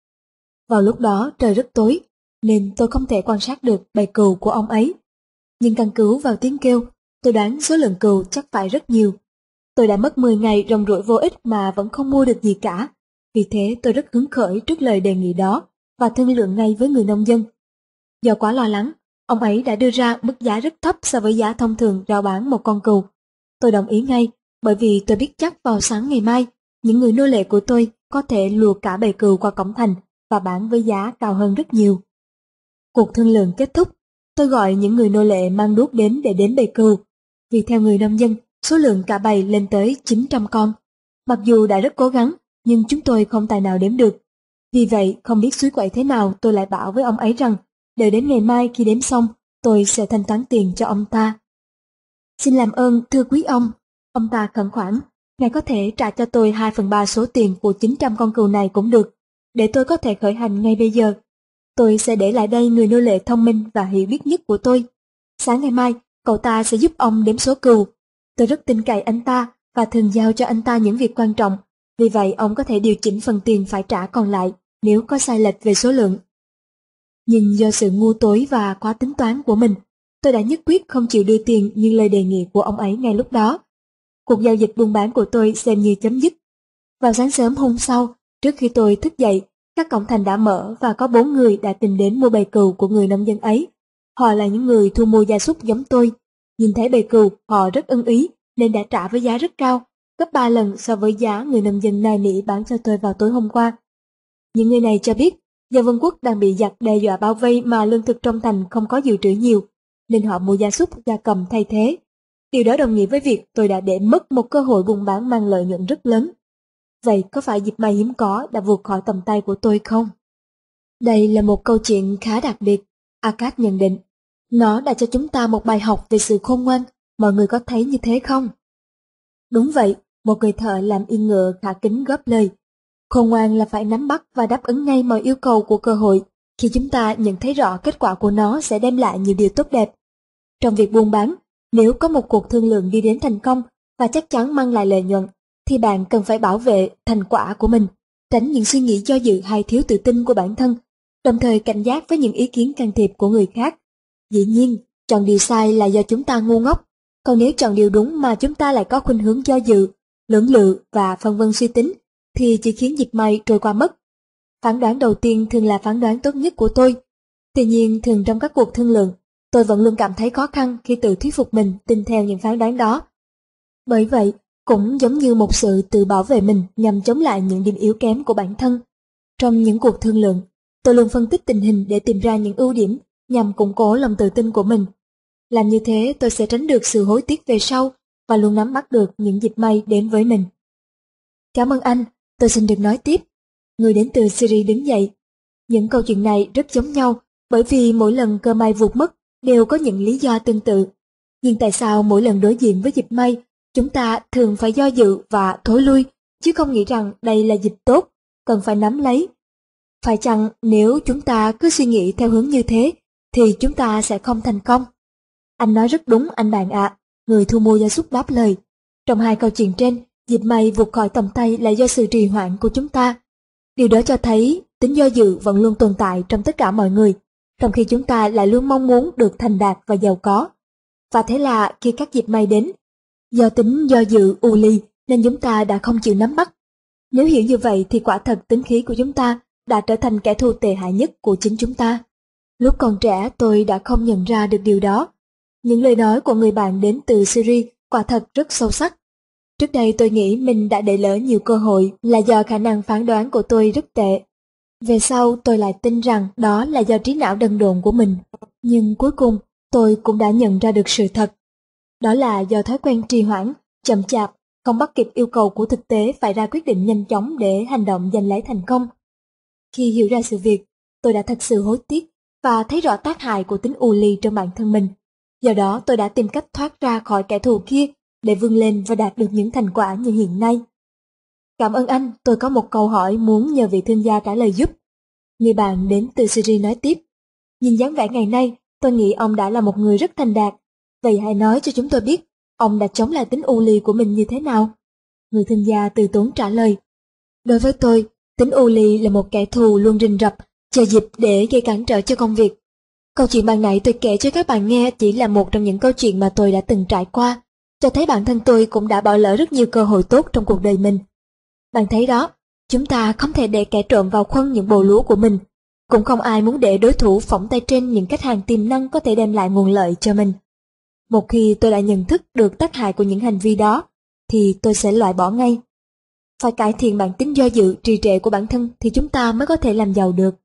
Vào lúc đó trời rất tối, nên tôi không thể quan sát được bầy cừu của ông ấy. Nhưng căn cứ vào tiếng kêu, tôi đoán số lượng cừu chắc phải rất nhiều. Tôi đã mất mười ngày rong ruổi vô ích mà vẫn không mua được gì cả. Vì thế tôi rất hứng khởi trước lời đề nghị đó và thương lượng ngay với người nông dân. Do quá lo lắng, ông ấy đã đưa ra mức giá rất thấp so với giá thông thường rao bán một con cừu. Tôi đồng ý ngay, bởi vì tôi biết chắc vào sáng ngày mai, những người nô lệ của tôi có thể lùa cả bầy cừu qua cổng thành và bán với giá cao hơn rất nhiều. Cuộc thương lượng kết thúc, tôi gọi những người nô lệ mang đuốc đến để đếm bầy cừu. Vì theo người nông dân, số lượng cả bầy lên tới chín trăm con. Mặc dù đã rất cố gắng, nhưng chúng tôi không tài nào đếm được. Vì vậy, không biết suối quậy thế nào, tôi lại bảo với ông ấy rằng, đợi đến ngày mai khi đếm xong, tôi sẽ thanh toán tiền cho ông ta. Xin làm ơn, thưa quý ông, ông ta khẩn khoản, ngài có thể trả cho tôi hai phần ba số tiền của chín trăm con cừu này cũng được, để tôi có thể khởi hành ngay bây giờ. Tôi sẽ để lại đây người nô lệ thông minh và hiểu biết nhất của tôi. Sáng ngày mai, cậu ta sẽ giúp ông đếm số cừu. Tôi rất tin cậy anh ta và thường giao cho anh ta những việc quan trọng, vì vậy ông có thể điều chỉnh phần tiền phải trả còn lại nếu có sai lệch về số lượng. Nhưng do sự ngu tối và quá tính toán của mình, tôi đã nhất quyết không chịu đưa tiền như lời đề nghị của ông ấy ngay lúc đó. Cuộc giao dịch buôn bán của tôi xem như chấm dứt. Vào sáng sớm hôm sau, trước khi tôi thức dậy, các cổng thành đã mở và có bốn người đã tìm đến mua bầy cừu của người nông dân ấy. Họ là những người thu mua gia súc giống tôi. Nhìn thấy bầy cừu, họ rất ưng ý nên đã trả với giá rất cao, gấp ba lần so với giá người nông dân nài nỉ bán cho tôi vào tối hôm qua. Những người này cho biết, do Vương quốc đang bị giặc đe dọa bao vây mà lương thực trong thành không có dự trữ nhiều, nên họ mua gia súc, gia cầm thay thế. Điều đó đồng nghĩa với việc tôi đã để mất một cơ hội buôn bán mang lợi nhuận rất lớn. Vậy có phải dịp may hiếm có đã vụt khỏi tầm tay của tôi không? Đây là một câu chuyện khá đặc biệt, Arkad nhận định. Nó đã cho chúng ta một bài học về sự khôn ngoan, mọi người có thấy như thế không? Đúng vậy, một người thợ làm yên ngựa khả kính góp lời. Khôn ngoan là phải nắm bắt và đáp ứng ngay mọi yêu cầu của cơ hội, khi chúng ta nhận thấy rõ kết quả của nó sẽ đem lại nhiều điều tốt đẹp. Trong việc buôn bán, nếu có một cuộc thương lượng đi đến thành công và chắc chắn mang lại lợi nhuận, thì bạn cần phải bảo vệ thành quả của mình, tránh những suy nghĩ do dự hay thiếu tự tin của bản thân, đồng thời cảnh giác với những ý kiến can thiệp của người khác. Dĩ nhiên, chọn điều sai là do chúng ta ngu ngốc, còn nếu chọn điều đúng mà chúng ta lại có khuynh hướng do dự, lưỡng lự và phân vân suy tính, thì chỉ khiến dịp may trôi qua mất. Phán đoán đầu tiên thường là phán đoán tốt nhất của tôi. Tuy nhiên, thường trong các cuộc thương lượng, tôi vẫn luôn cảm thấy khó khăn khi tự thuyết phục mình tin theo những phán đoán đó. Bởi vậy, cũng giống như một sự tự bảo vệ mình nhằm chống lại những điểm yếu kém của bản thân. Trong những cuộc thương lượng, tôi luôn phân tích tình hình để tìm ra những ưu điểm nhằm củng cố lòng tự tin của mình. Làm như thế tôi sẽ tránh được sự hối tiếc về sau và luôn nắm bắt được những dịp may đến với mình. Cảm ơn anh, tôi xin được nói tiếp. Người đến từ Syria đứng dậy. Những câu chuyện này rất giống nhau bởi vì mỗi lần cơ may vụt mất đều có những lý do tương tự. Nhưng tại sao mỗi lần đối diện với dịp may, chúng ta thường phải do dự và thối lui, chứ không nghĩ rằng đây là dịp tốt, cần phải nắm lấy. Phải chăng nếu chúng ta cứ suy nghĩ theo hướng như thế, thì chúng ta sẽ không thành công? Anh nói rất đúng anh bạn ạ, người thu mua gia súc đáp lời. Trong hai câu chuyện trên, dịp may vụt khỏi tầm tay là do sự trì hoãn của chúng ta. Điều đó cho thấy tính do dự vẫn luôn tồn tại trong tất cả mọi người, trong khi chúng ta lại luôn mong muốn được thành đạt và giàu có. Và thế là khi các dịp may đến, do tính do dự u ly nên chúng ta đã không chịu nắm bắt. Nếu hiểu như vậy thì quả thật tính khí của chúng ta đã trở thành kẻ thù tệ hại nhất của chính chúng ta. Lúc còn trẻ tôi đã không nhận ra được điều đó. Những lời nói của người bạn đến từ Syria quả thật rất sâu sắc. Trước đây tôi nghĩ mình đã để lỡ nhiều cơ hội là do khả năng phán đoán của tôi rất tệ. Về sau tôi lại tin rằng đó là do trí não đần độn của mình. Nhưng cuối cùng tôi cũng đã nhận ra được sự thật. Đó là do thói quen trì hoãn, chậm chạp, không bắt kịp yêu cầu của thực tế phải ra quyết định nhanh chóng để hành động giành lấy thành công. Khi hiểu ra sự việc, tôi đã thật sự hối tiếc và thấy rõ tác hại của tính u ly trong bản thân mình. Do đó tôi đã tìm cách thoát ra khỏi kẻ thù kia để vươn lên và đạt được những thành quả như hiện nay. Cảm ơn anh, tôi có một câu hỏi muốn nhờ vị thương gia trả lời giúp. Người bạn đến từ Syria nói tiếp. Nhìn dáng vẻ ngày nay, tôi nghĩ ông đã là một người rất thành đạt. Vậy hãy nói cho chúng tôi biết, ông đã chống lại tính u ly của mình như thế nào? Người thương gia từ tốn trả lời. Đối với tôi, tính u ly là một kẻ thù luôn rình rập, chờ dịp để gây cản trở cho công việc. Câu chuyện ban nãy tôi kể cho các bạn nghe chỉ là một trong những câu chuyện mà tôi đã từng trải qua, cho thấy bản thân tôi cũng đã bỏ lỡ rất nhiều cơ hội tốt trong cuộc đời mình. Bạn thấy đó, chúng ta không thể để kẻ trộm vào khuân những bồ lúa của mình, cũng không ai muốn để đối thủ phỏng tay trên những khách hàng tiềm năng có thể đem lại nguồn lợi cho mình. Một khi tôi đã nhận thức được tác hại của những hành vi đó, thì tôi sẽ loại bỏ ngay. Phải cải thiện bản tính do dự, trì trệ của bản thân thì chúng ta mới có thể làm giàu được.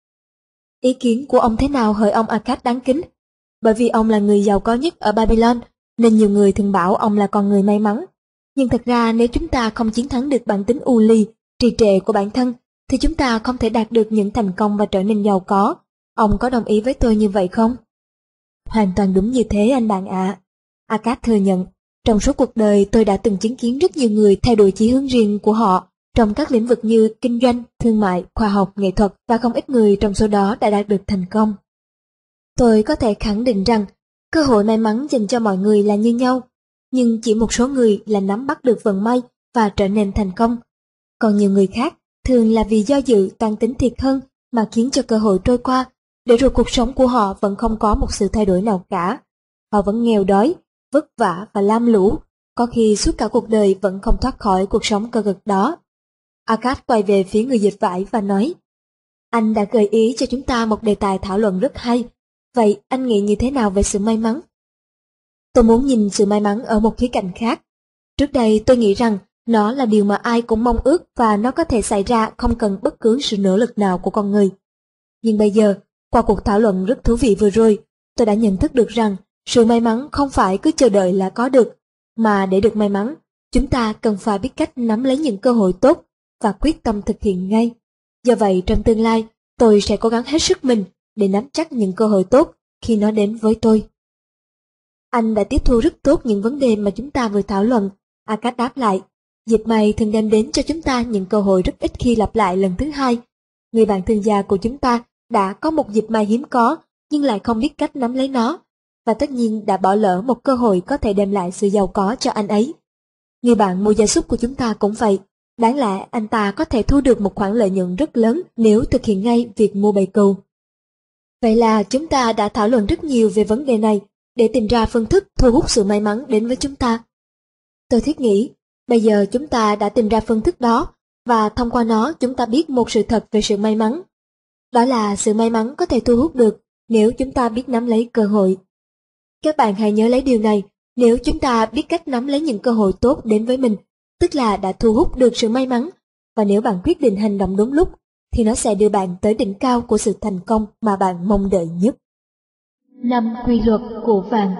Ý kiến của ông thế nào hỡi ông Arkad đáng kính? Bởi vì ông là người giàu có nhất ở Babylon, nên nhiều người thường bảo ông là con người may mắn. Nhưng thật ra nếu chúng ta không chiến thắng được bản tính u ly, trì trệ của bản thân, thì chúng ta không thể đạt được những thành công và trở nên giàu có. Ông có đồng ý với tôi như vậy không? Hoàn toàn đúng như thế anh bạn ạ. Arkad thừa nhận, trong suốt cuộc đời tôi đã từng chứng kiến rất nhiều người thay đổi chí hướng riêng của họ trong các lĩnh vực như kinh doanh, thương mại, khoa học, nghệ thuật và không ít người trong số đó đã đạt được thành công. Tôi có thể khẳng định rằng cơ hội may mắn dành cho mọi người là như nhau, nhưng chỉ một số người là nắm bắt được vận may và trở nên thành công. Còn nhiều người khác thường là vì do dự toan tính thiệt hơn mà khiến cho cơ hội trôi qua, để rồi cuộc sống của họ vẫn không có một sự thay đổi nào cả. Họ vẫn nghèo đói, vất vả và lam lũ, có khi suốt cả cuộc đời vẫn không thoát khỏi cuộc sống cơ cực đó. Arkad quay về phía người dịch vải và nói, anh đã gợi ý cho chúng ta một đề tài thảo luận rất hay. Vậy anh nghĩ như thế nào về sự may mắn? Tôi muốn nhìn sự may mắn ở một khía cạnh khác. Trước đây tôi nghĩ rằng nó là điều mà ai cũng mong ước và nó có thể xảy ra không cần bất cứ sự nỗ lực nào của con người. Nhưng bây giờ, qua cuộc thảo luận rất thú vị vừa rồi, tôi đã nhận thức được rằng sự may mắn không phải cứ chờ đợi là có được, mà để được may mắn, chúng ta cần phải biết cách nắm lấy những cơ hội tốt và quyết tâm thực hiện ngay. Do vậy trong tương lai, tôi sẽ cố gắng hết sức mình để nắm chắc những cơ hội tốt khi nó đến với tôi. Anh đã tiếp thu rất tốt những vấn đề mà chúng ta vừa thảo luận. Arkad đáp lại, dịp may thường đem đến cho chúng ta những cơ hội rất ít khi lặp lại lần thứ hai. Người bạn thương gia của chúng ta đã có một dịp may hiếm có, nhưng lại không biết cách nắm lấy nó, và tất nhiên đã bỏ lỡ một cơ hội có thể đem lại sự giàu có cho anh ấy. Người bạn mua gia súc của chúng ta cũng vậy. Đáng lẽ anh ta có thể thu được một khoản lợi nhuận rất lớn nếu thực hiện ngay việc mua bầy cừu. Vậy là chúng ta đã thảo luận rất nhiều về vấn đề này để tìm ra phương thức thu hút sự may mắn đến với chúng ta. Tôi thiết nghĩ, bây giờ chúng ta đã tìm ra phương thức đó, và thông qua nó chúng ta biết một sự thật về sự may mắn. Đó là sự may mắn có thể thu hút được nếu chúng ta biết nắm lấy cơ hội. Các bạn hãy nhớ lấy điều này, nếu chúng ta biết cách nắm lấy những cơ hội tốt đến với mình, tức là đã thu hút được sự may mắn, và nếu bạn quyết định hành động đúng lúc, thì nó sẽ đưa bạn tới đỉnh cao của sự thành công mà bạn mong đợi nhất. Năm quy luật của vàng.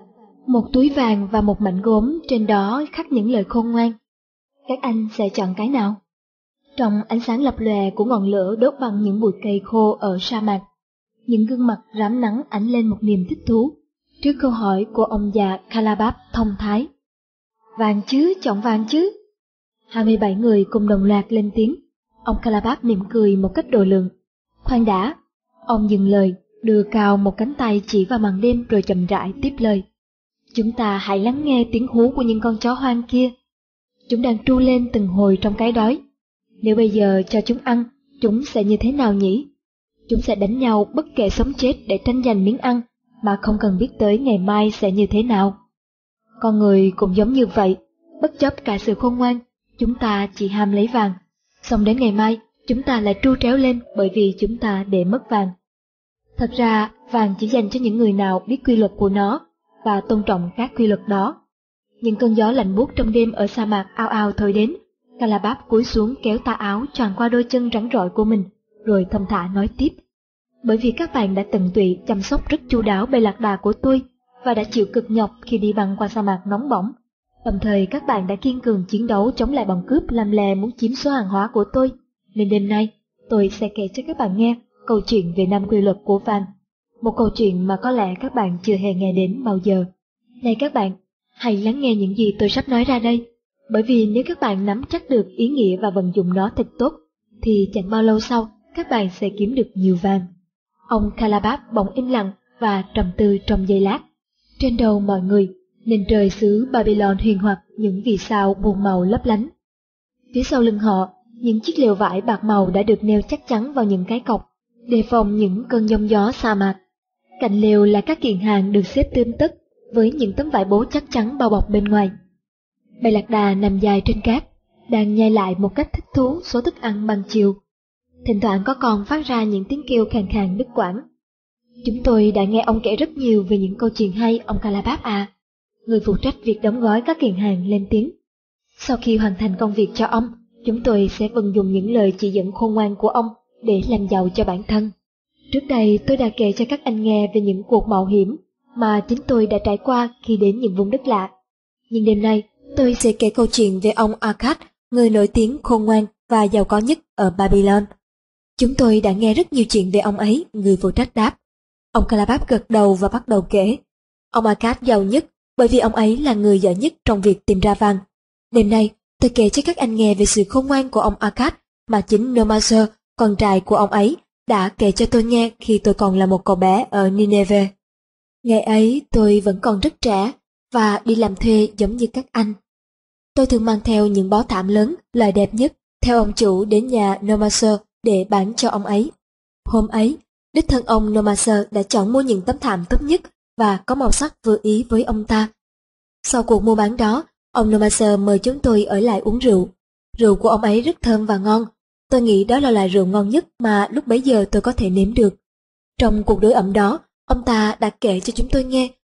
Một túi vàng và một mảnh gốm, trên đó khắc những lời khôn ngoan. Các anh sẽ chọn cái nào? Trong ánh sáng lập lòe của ngọn lửa đốt bằng những bụi cây khô ở sa mạc, những gương mặt rám nắng ánh lên một niềm thích thú trước câu hỏi của ông già Kalabab thông thái. Vàng chứ, chọn vàng chứ. hai mươi bảy người cùng đồng loạt lên tiếng. Ông Kalabab mỉm cười một cách độ lượng. Khoan đã, ông dừng lời, đưa cao một cánh tay chỉ vào màn đêm rồi chậm rãi tiếp lời. Chúng ta hãy lắng nghe tiếng hú của những con chó hoang kia. Chúng đang tru lên từng hồi trong cái đói. Nếu bây giờ cho chúng ăn, chúng sẽ như thế nào nhỉ? Chúng sẽ đánh nhau bất kể sống chết để tranh giành miếng ăn, mà không cần biết tới ngày mai sẽ như thế nào. Con người cũng giống như vậy, bất chấp cả sự khôn ngoan, chúng ta chỉ ham lấy vàng. Xong đến ngày mai, chúng ta lại tru tréo lên bởi vì chúng ta để mất vàng. Thật ra, vàng chỉ dành cho những người nào biết quy luật của nó và tôn trọng các quy luật đó. Những cơn gió lạnh buốt trong đêm ở sa mạc ao ao thổi đến. Kalabab cúi xuống kéo tà áo choàng qua đôi chân rắn rỏi của mình, rồi thong thả nói tiếp. Bởi vì các bạn đã tận tụy chăm sóc rất chu đáo bầy lạc đà của tôi và đã chịu cực nhọc khi đi băng qua sa mạc nóng bỏng. Đồng thời các bạn đã kiên cường chiến đấu chống lại bọn cướp làm lè muốn chiếm số hàng hóa của tôi. Nên đêm nay, tôi sẽ kể cho các bạn nghe câu chuyện về năm quy luật của vàng. Một câu chuyện mà có lẽ các bạn chưa hề nghe đến bao giờ. Này các bạn, hãy lắng nghe những gì tôi sắp nói ra đây. Bởi vì nếu các bạn nắm chắc được ý nghĩa và vận dụng nó thật tốt, thì chẳng bao lâu sau các bạn sẽ kiếm được nhiều vàng. Ông Kalabab bỗng im lặng và trầm tư trong giây lát. Trên đầu mọi người, nền trời xứ Babylon huyền hoặc những vì sao buồn màu lấp lánh. Phía sau lưng họ, những chiếc lều vải bạc màu đã được neo chắc chắn vào những cái cọc, đề phòng những cơn giông gió sa mạc. Cạnh lều là các kiện hàng được xếp tươm tất với những tấm vải bố chắc chắn bao bọc bên ngoài. Bầy lạc đà nằm dài trên cát, đang nhai lại một cách thích thú số thức ăn ban chiều. Thỉnh thoảng có con phát ra những tiếng kêu khàn khàn đứt quãng. Chúng tôi đã nghe ông kể rất nhiều về những câu chuyện hay, ông Kalabab à. Người phụ trách việc đóng gói các kiện hàng lên tiếng. Sau khi hoàn thành công việc cho ông, chúng tôi sẽ vận dụng những lời chỉ dẫn khôn ngoan của ông để làm giàu cho bản thân. Trước đây tôi đã kể cho các anh nghe về những cuộc mạo hiểm mà chính tôi đã trải qua khi đến những vùng đất lạ. Nhưng đêm nay, tôi sẽ kể câu chuyện về ông Arkad, người nổi tiếng khôn ngoan và giàu có nhất ở Babylon. Chúng tôi đã nghe rất nhiều chuyện về ông ấy, người phụ trách đáp. Ông Kalabab gật đầu và bắt đầu kể. Ông Arkad giàu nhất bởi vì ông ấy là người giỏi nhất trong việc tìm ra vàng. Đêm nay, tôi kể cho các anh nghe về sự khôn ngoan của ông Arkad mà chính Nomaser, con trai của ông ấy, đã kể cho tôi nghe khi tôi còn là một cậu bé ở Nineveh. Ngày ấy tôi vẫn còn rất trẻ và đi làm thuê giống như các anh. Tôi thường mang theo những bó thảm lớn, loại đẹp nhất, theo ông chủ đến nhà Nomaser để bán cho ông ấy. Hôm ấy, đích thân ông Nomaser đã chọn mua những tấm thảm tốt nhất và có màu sắc vừa ý với ông ta. Sau cuộc mua bán đó, ông Nomaser mời chúng tôi ở lại uống rượu. Rượu của ông ấy rất thơm và ngon. Tôi nghĩ đó là loại rượu ngon nhất mà lúc bấy giờ tôi có thể nếm được. Trong cuộc đối ẩm đó, ông ta đã kể cho chúng tôi nghe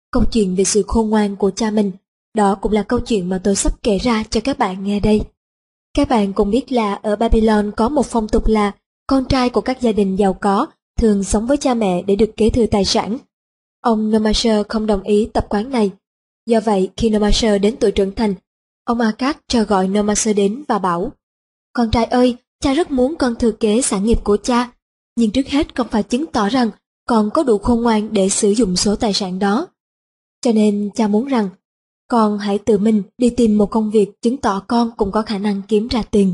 câu chuyện về sự khôn ngoan của cha mình. Đó cũng là câu chuyện mà tôi sắp kể ra cho các bạn nghe đây. Các bạn cũng biết là ở Babylon có một phong tục là con trai của các gia đình giàu có thường sống với cha mẹ để được kế thừa tài sản. Ông Nomasher không đồng ý tập quán này. Do vậy, khi Nomasher đến tuổi trưởng thành, ông Akkad cho gọi Nomasher đến và bảo: "Con trai ơi, cha rất muốn con thừa kế sản nghiệp của cha, nhưng trước hết con phải chứng tỏ rằng con có đủ khôn ngoan để sử dụng số tài sản đó. Cho nên cha muốn rằng con hãy tự mình đi tìm một công việc chứng tỏ con cũng có khả năng kiếm ra tiền.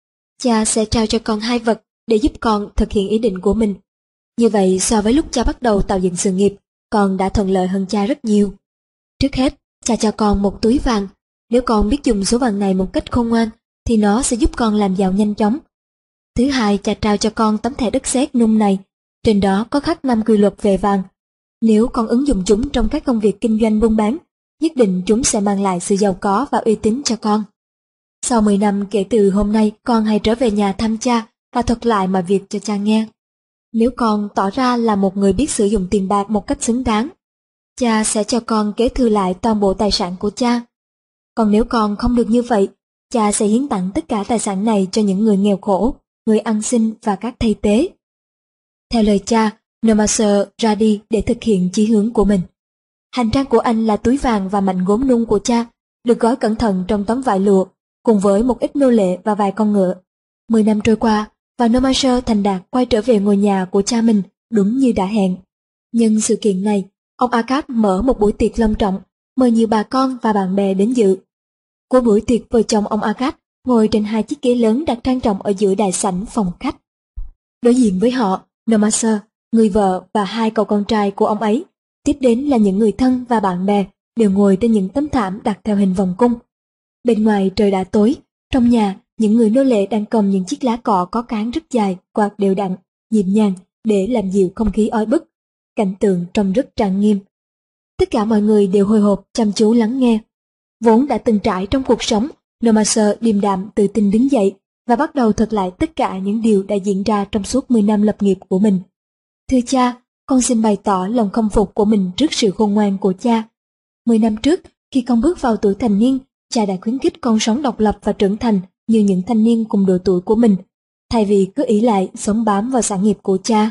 Cha sẽ trao cho con hai vật để giúp con thực hiện ý định của mình. Như vậy so với lúc cha bắt đầu tạo dựng sự nghiệp, con đã thuận lợi hơn cha rất nhiều. Trước hết, cha cho con một túi vàng. Nếu con biết dùng số vàng này một cách khôn ngoan, thì nó sẽ giúp con làm giàu nhanh chóng. Thứ hai, cha trao cho con tấm thẻ đất sét nung này. Trên đó có khắc năm quy luật về vàng. Nếu con ứng dụng chúng trong các công việc kinh doanh buôn bán, nhất định chúng sẽ mang lại sự giàu có và uy tín cho con. Sau mười năm kể từ hôm nay, con hãy trở về nhà thăm cha và thuật lại mọi việc cho cha nghe. Nếu con tỏ ra là một người biết sử dụng tiền bạc một cách xứng đáng, cha sẽ cho con kế thừa lại toàn bộ tài sản của cha. Còn nếu con không được như vậy, cha sẽ hiến tặng tất cả tài sản này cho những người nghèo khổ, người ăn xin và các thầy tế." Theo lời cha, Nomasher ra đi để thực hiện chí hướng của mình. Hành trang của anh là túi vàng và mảnh gốm nung của cha, được gói cẩn thận trong tấm vải lụa, cùng với một ít nô lệ và vài con ngựa. Mười năm trôi qua, và Nomasher thành đạt quay trở về ngôi nhà của cha mình đúng như đã hẹn. Nhân sự kiện này, ông Akkad mở một buổi tiệc long trọng, mời nhiều bà con và bạn bè đến dự. Cuối buổi tiệc, vợ chồng ông Akkad ngồi trên hai chiếc ghế lớn đặt trang trọng ở giữa đại sảnh phòng khách. Đối diện với họ, Nomasher, người vợ và hai cậu con trai của ông ấy. Tiếp đến là những người thân và bạn bè đều ngồi trên những tấm thảm đặt theo hình vòng cung. Bên ngoài trời đã tối, trong nhà những người nô lệ đang cầm những chiếc lá cọ có cán rất dài quạt đều đặn, nhịp nhàng để làm dịu không khí oi bức. Cảnh tượng trông rất trang nghiêm. Tất cả mọi người đều hồi hộp chăm chú lắng nghe. Vốn đã từng trải trong cuộc sống, Nomasher điềm đạm tự tin đứng dậy và bắt đầu thuật lại tất cả những điều đã diễn ra trong suốt mười năm lập nghiệp của mình. "Thưa cha, con xin bày tỏ lòng khâm phục của mình trước sự khôn ngoan của cha. Mười năm trước, khi con bước vào tuổi thành niên, cha đã khuyến khích con sống độc lập và trưởng thành như những thanh niên cùng độ tuổi của mình, thay vì cứ ỷ lại sống bám vào sản nghiệp của cha.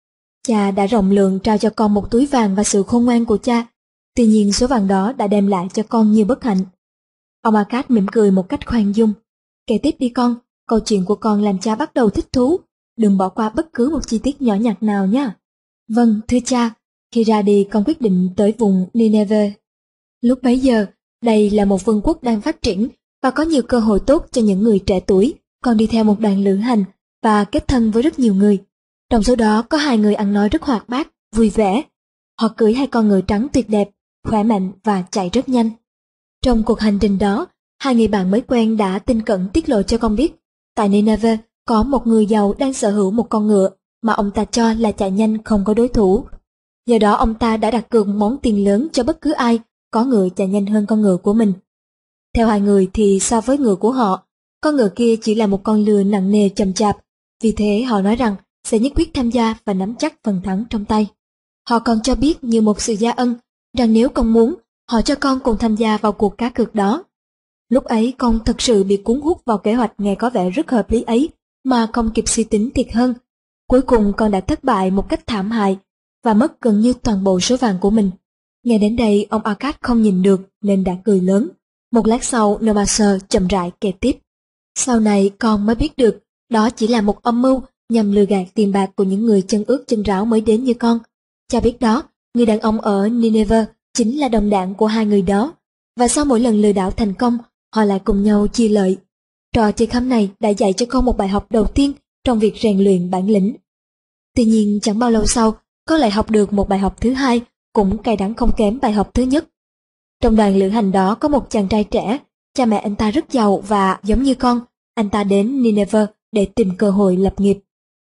Cha đã rộng lượng trao cho con một túi vàng và sự khôn ngoan của cha, tuy nhiên số vàng đó đã đem lại cho con nhiều bất hạnh." Ông Akkad mỉm cười một cách khoan dung. "Kể tiếp đi con, câu chuyện của con làm cha bắt đầu thích thú. Đừng bỏ qua bất cứ một chi tiết nhỏ nhặt nào nhé." "Vâng, thưa cha, khi ra đi con quyết định tới vùng Nineveh. Lúc bấy giờ, đây là một vương quốc đang phát triển và có nhiều cơ hội tốt cho những người trẻ tuổi. Con đi theo một đoàn lữ hành và kết thân với rất nhiều người. Trong số đó có hai người ăn nói rất hoạt bát, vui vẻ. Họ cưỡi hai con ngựa trắng tuyệt đẹp, khỏe mạnh và chạy rất nhanh. Trong cuộc hành trình đó, hai người bạn mới quen đã tinh cẩn tiết lộ cho con biết, tại Nineveh có một người giàu đang sở hữu một con ngựa mà ông ta cho là chạy nhanh không có đối thủ. Do đó ông ta đã đặt cược một món tiền lớn cho bất cứ ai có ngựa chạy nhanh hơn con ngựa của mình. Theo hai người thì so với ngựa của họ, con ngựa kia chỉ là một con lừa nặng nề chậm chạp, vì thế họ nói rằng sẽ nhất quyết tham gia và nắm chắc phần thắng trong tay. Họ còn cho biết như một sự gia ân, rằng nếu con muốn, họ cho con cùng tham gia vào cuộc cá cược đó. Lúc ấy con thật sự bị cuốn hút vào kế hoạch nghe có vẻ rất hợp lý ấy, mà không kịp suy tính thiệt hơn. Cuối cùng con đã thất bại một cách thảm hại và mất gần như toàn bộ số vàng của mình." Nghe đến đây, ông Akkad không nhìn được nên đã cười lớn. Một lát sau, Nomasher chậm rãi kể tiếp. "Sau này con mới biết được, đó chỉ là một âm mưu nhằm lừa gạt tiền bạc của những người chân ướt chân ráo mới đến như con. Cha biết đó, người đàn ông ở Nineveh chính là đồng đảng của hai người đó, và sau mỗi lần lừa đảo thành công, họ lại cùng nhau chia lợi. Trò chơi khăm này đã dạy cho con một bài học đầu tiên trong việc rèn luyện bản lĩnh. Tuy nhiên chẳng bao lâu sau, con lại học được một bài học thứ hai, cũng cay đắng không kém bài học thứ nhất. Trong đoàn lữ hành đó có một chàng trai trẻ, cha mẹ anh ta rất giàu và giống như con, anh ta đến Nineveh để tìm cơ hội lập nghiệp.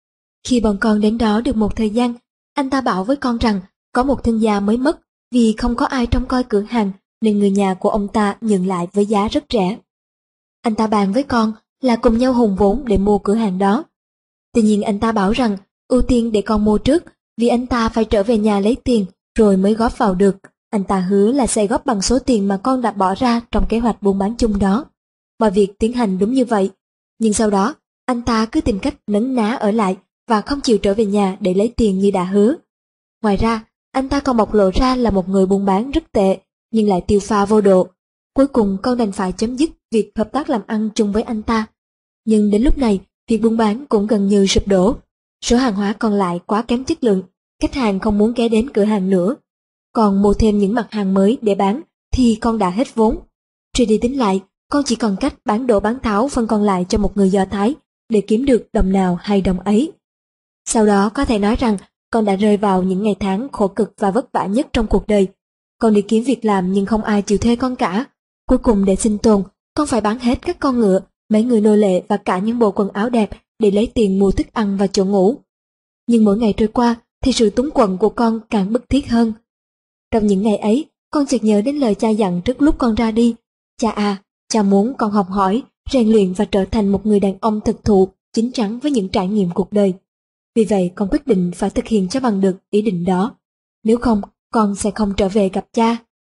Khi bọn con đến đó được một thời gian, anh ta bảo với con rằng có một thương gia mới mất vì không có ai trông coi cửa hàng nên người nhà của ông ta nhận lại với giá rất rẻ. Anh ta bàn với con là cùng nhau hùn vốn để mua cửa hàng đó. Tuy nhiên anh ta bảo rằng ưu tiên để con mua trước vì anh ta phải trở về nhà lấy tiền rồi mới góp vào được. anh ta hứa là sẽ góp bằng số tiền mà con đã bỏ ra trong kế hoạch buôn bán chung đó. Mọi việc tiến hành đúng như vậy, nhưng sau đó anh ta cứ tìm cách nấn ná ở lại và không chịu trở về nhà để lấy tiền như đã hứa. Ngoài ra, anh ta còn bộc lộ ra là một người buôn bán rất tệ, nhưng lại tiêu pha vô độ. Cuối cùng con đành phải chấm dứt việc hợp tác làm ăn chung với anh ta. Nhưng đến lúc này, việc buôn bán cũng gần như sụp đổ. Số hàng hóa còn lại quá kém chất lượng, khách hàng không muốn ghé đến cửa hàng nữa. Còn mua thêm những mặt hàng mới để bán thì con đã hết vốn. Suy đi tính lại, con chỉ còn cách bán đổ bán tháo phần còn lại cho một người Do Thái để kiếm được đồng nào hay đồng ấy. Sau đó có thể nói rằng con đã rơi vào những ngày tháng khổ cực và vất vả nhất trong cuộc đời. Con đi kiếm việc làm nhưng không ai chịu thuê con cả. Cuối cùng để sinh tồn, con phải bán hết các con ngựa, mấy người nô lệ và cả những bộ quần áo đẹp để lấy tiền mua thức ăn và chỗ ngủ. Nhưng mỗi ngày trôi qua thì sự túng quẫn của con càng bức thiết hơn. Trong những ngày ấy, con chợt nhớ đến lời cha dặn trước lúc con ra đi. Cha à, cha muốn con học hỏi, rèn luyện và trở thành một người đàn ông thực thụ, chín chắn với những trải nghiệm cuộc đời. Vì vậy con quyết định phải thực hiện cho bằng được ý định đó. Nếu không, con sẽ không trở về gặp cha.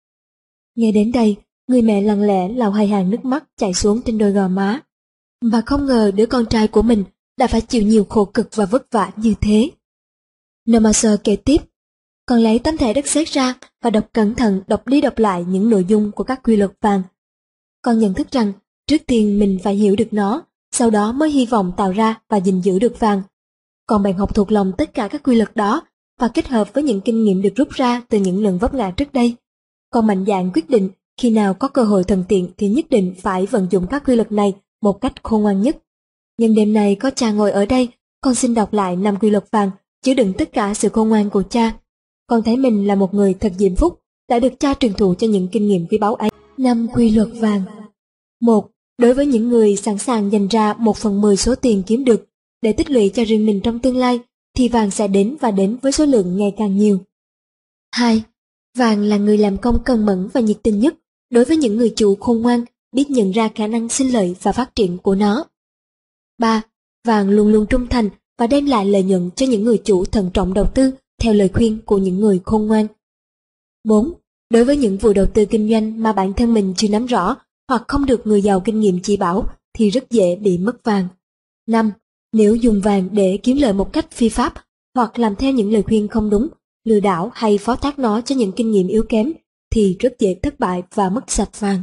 Nghe đến đây, người mẹ lặng lẽ lau hai hàng nước mắt chảy xuống trên đôi gò má. Và không ngờ đứa con trai của mình đã phải chịu nhiều khổ cực và vất vả như thế. Nomaser kể tiếp, con lấy tấm thẻ đất sét ra và đọc cẩn thận đọc đi đọc lại những nội dung của các quy luật vàng. Con nhận thức rằng trước tiên mình phải hiểu được nó, sau đó mới hy vọng tạo ra và gìn giữ được vàng. Con bèn học thuộc lòng tất cả các quy luật đó và kết hợp với những kinh nghiệm được rút ra từ những lần vấp ngã trước đây. Con mạnh dạn quyết định khi nào có cơ hội thuận tiện thì nhất định phải vận dụng các quy luật này một cách khôn ngoan nhất. Nhưng đêm nay có cha ngồi ở đây, con xin đọc lại năm quy luật vàng, chứa đựng tất cả sự khôn ngoan của cha. Con thấy mình là một người thật diễm phúc, đã được cha truyền thụ cho những kinh nghiệm quý báu ấy. Năm quy luật vàng. Một. Đối với những người sẵn sàng dành ra một phần mười số tiền kiếm được để tích lũy cho riêng mình trong tương lai, thì vàng sẽ đến và đến với số lượng ngày càng nhiều. Hai. Vàng là người làm công cần mẫn và nhiệt tình nhất đối với những người chủ khôn ngoan, biết nhận ra khả năng sinh lợi và phát triển của nó. Ba. Vàng luôn luôn trung thành và đem lại lợi nhuận cho những người chủ thận trọng đầu tư theo lời khuyên của những người khôn ngoan. Bốn. Đối với những vụ đầu tư kinh doanh mà bản thân mình chưa nắm rõ hoặc không được người giàu kinh nghiệm chỉ bảo thì rất dễ bị mất vàng. Năm. Nếu dùng vàng để kiếm lợi một cách phi pháp hoặc làm theo những lời khuyên không đúng, lừa đảo hay phó thác nó cho những kinh nghiệm yếu kém thì rất dễ thất bại và mất sạch vàng.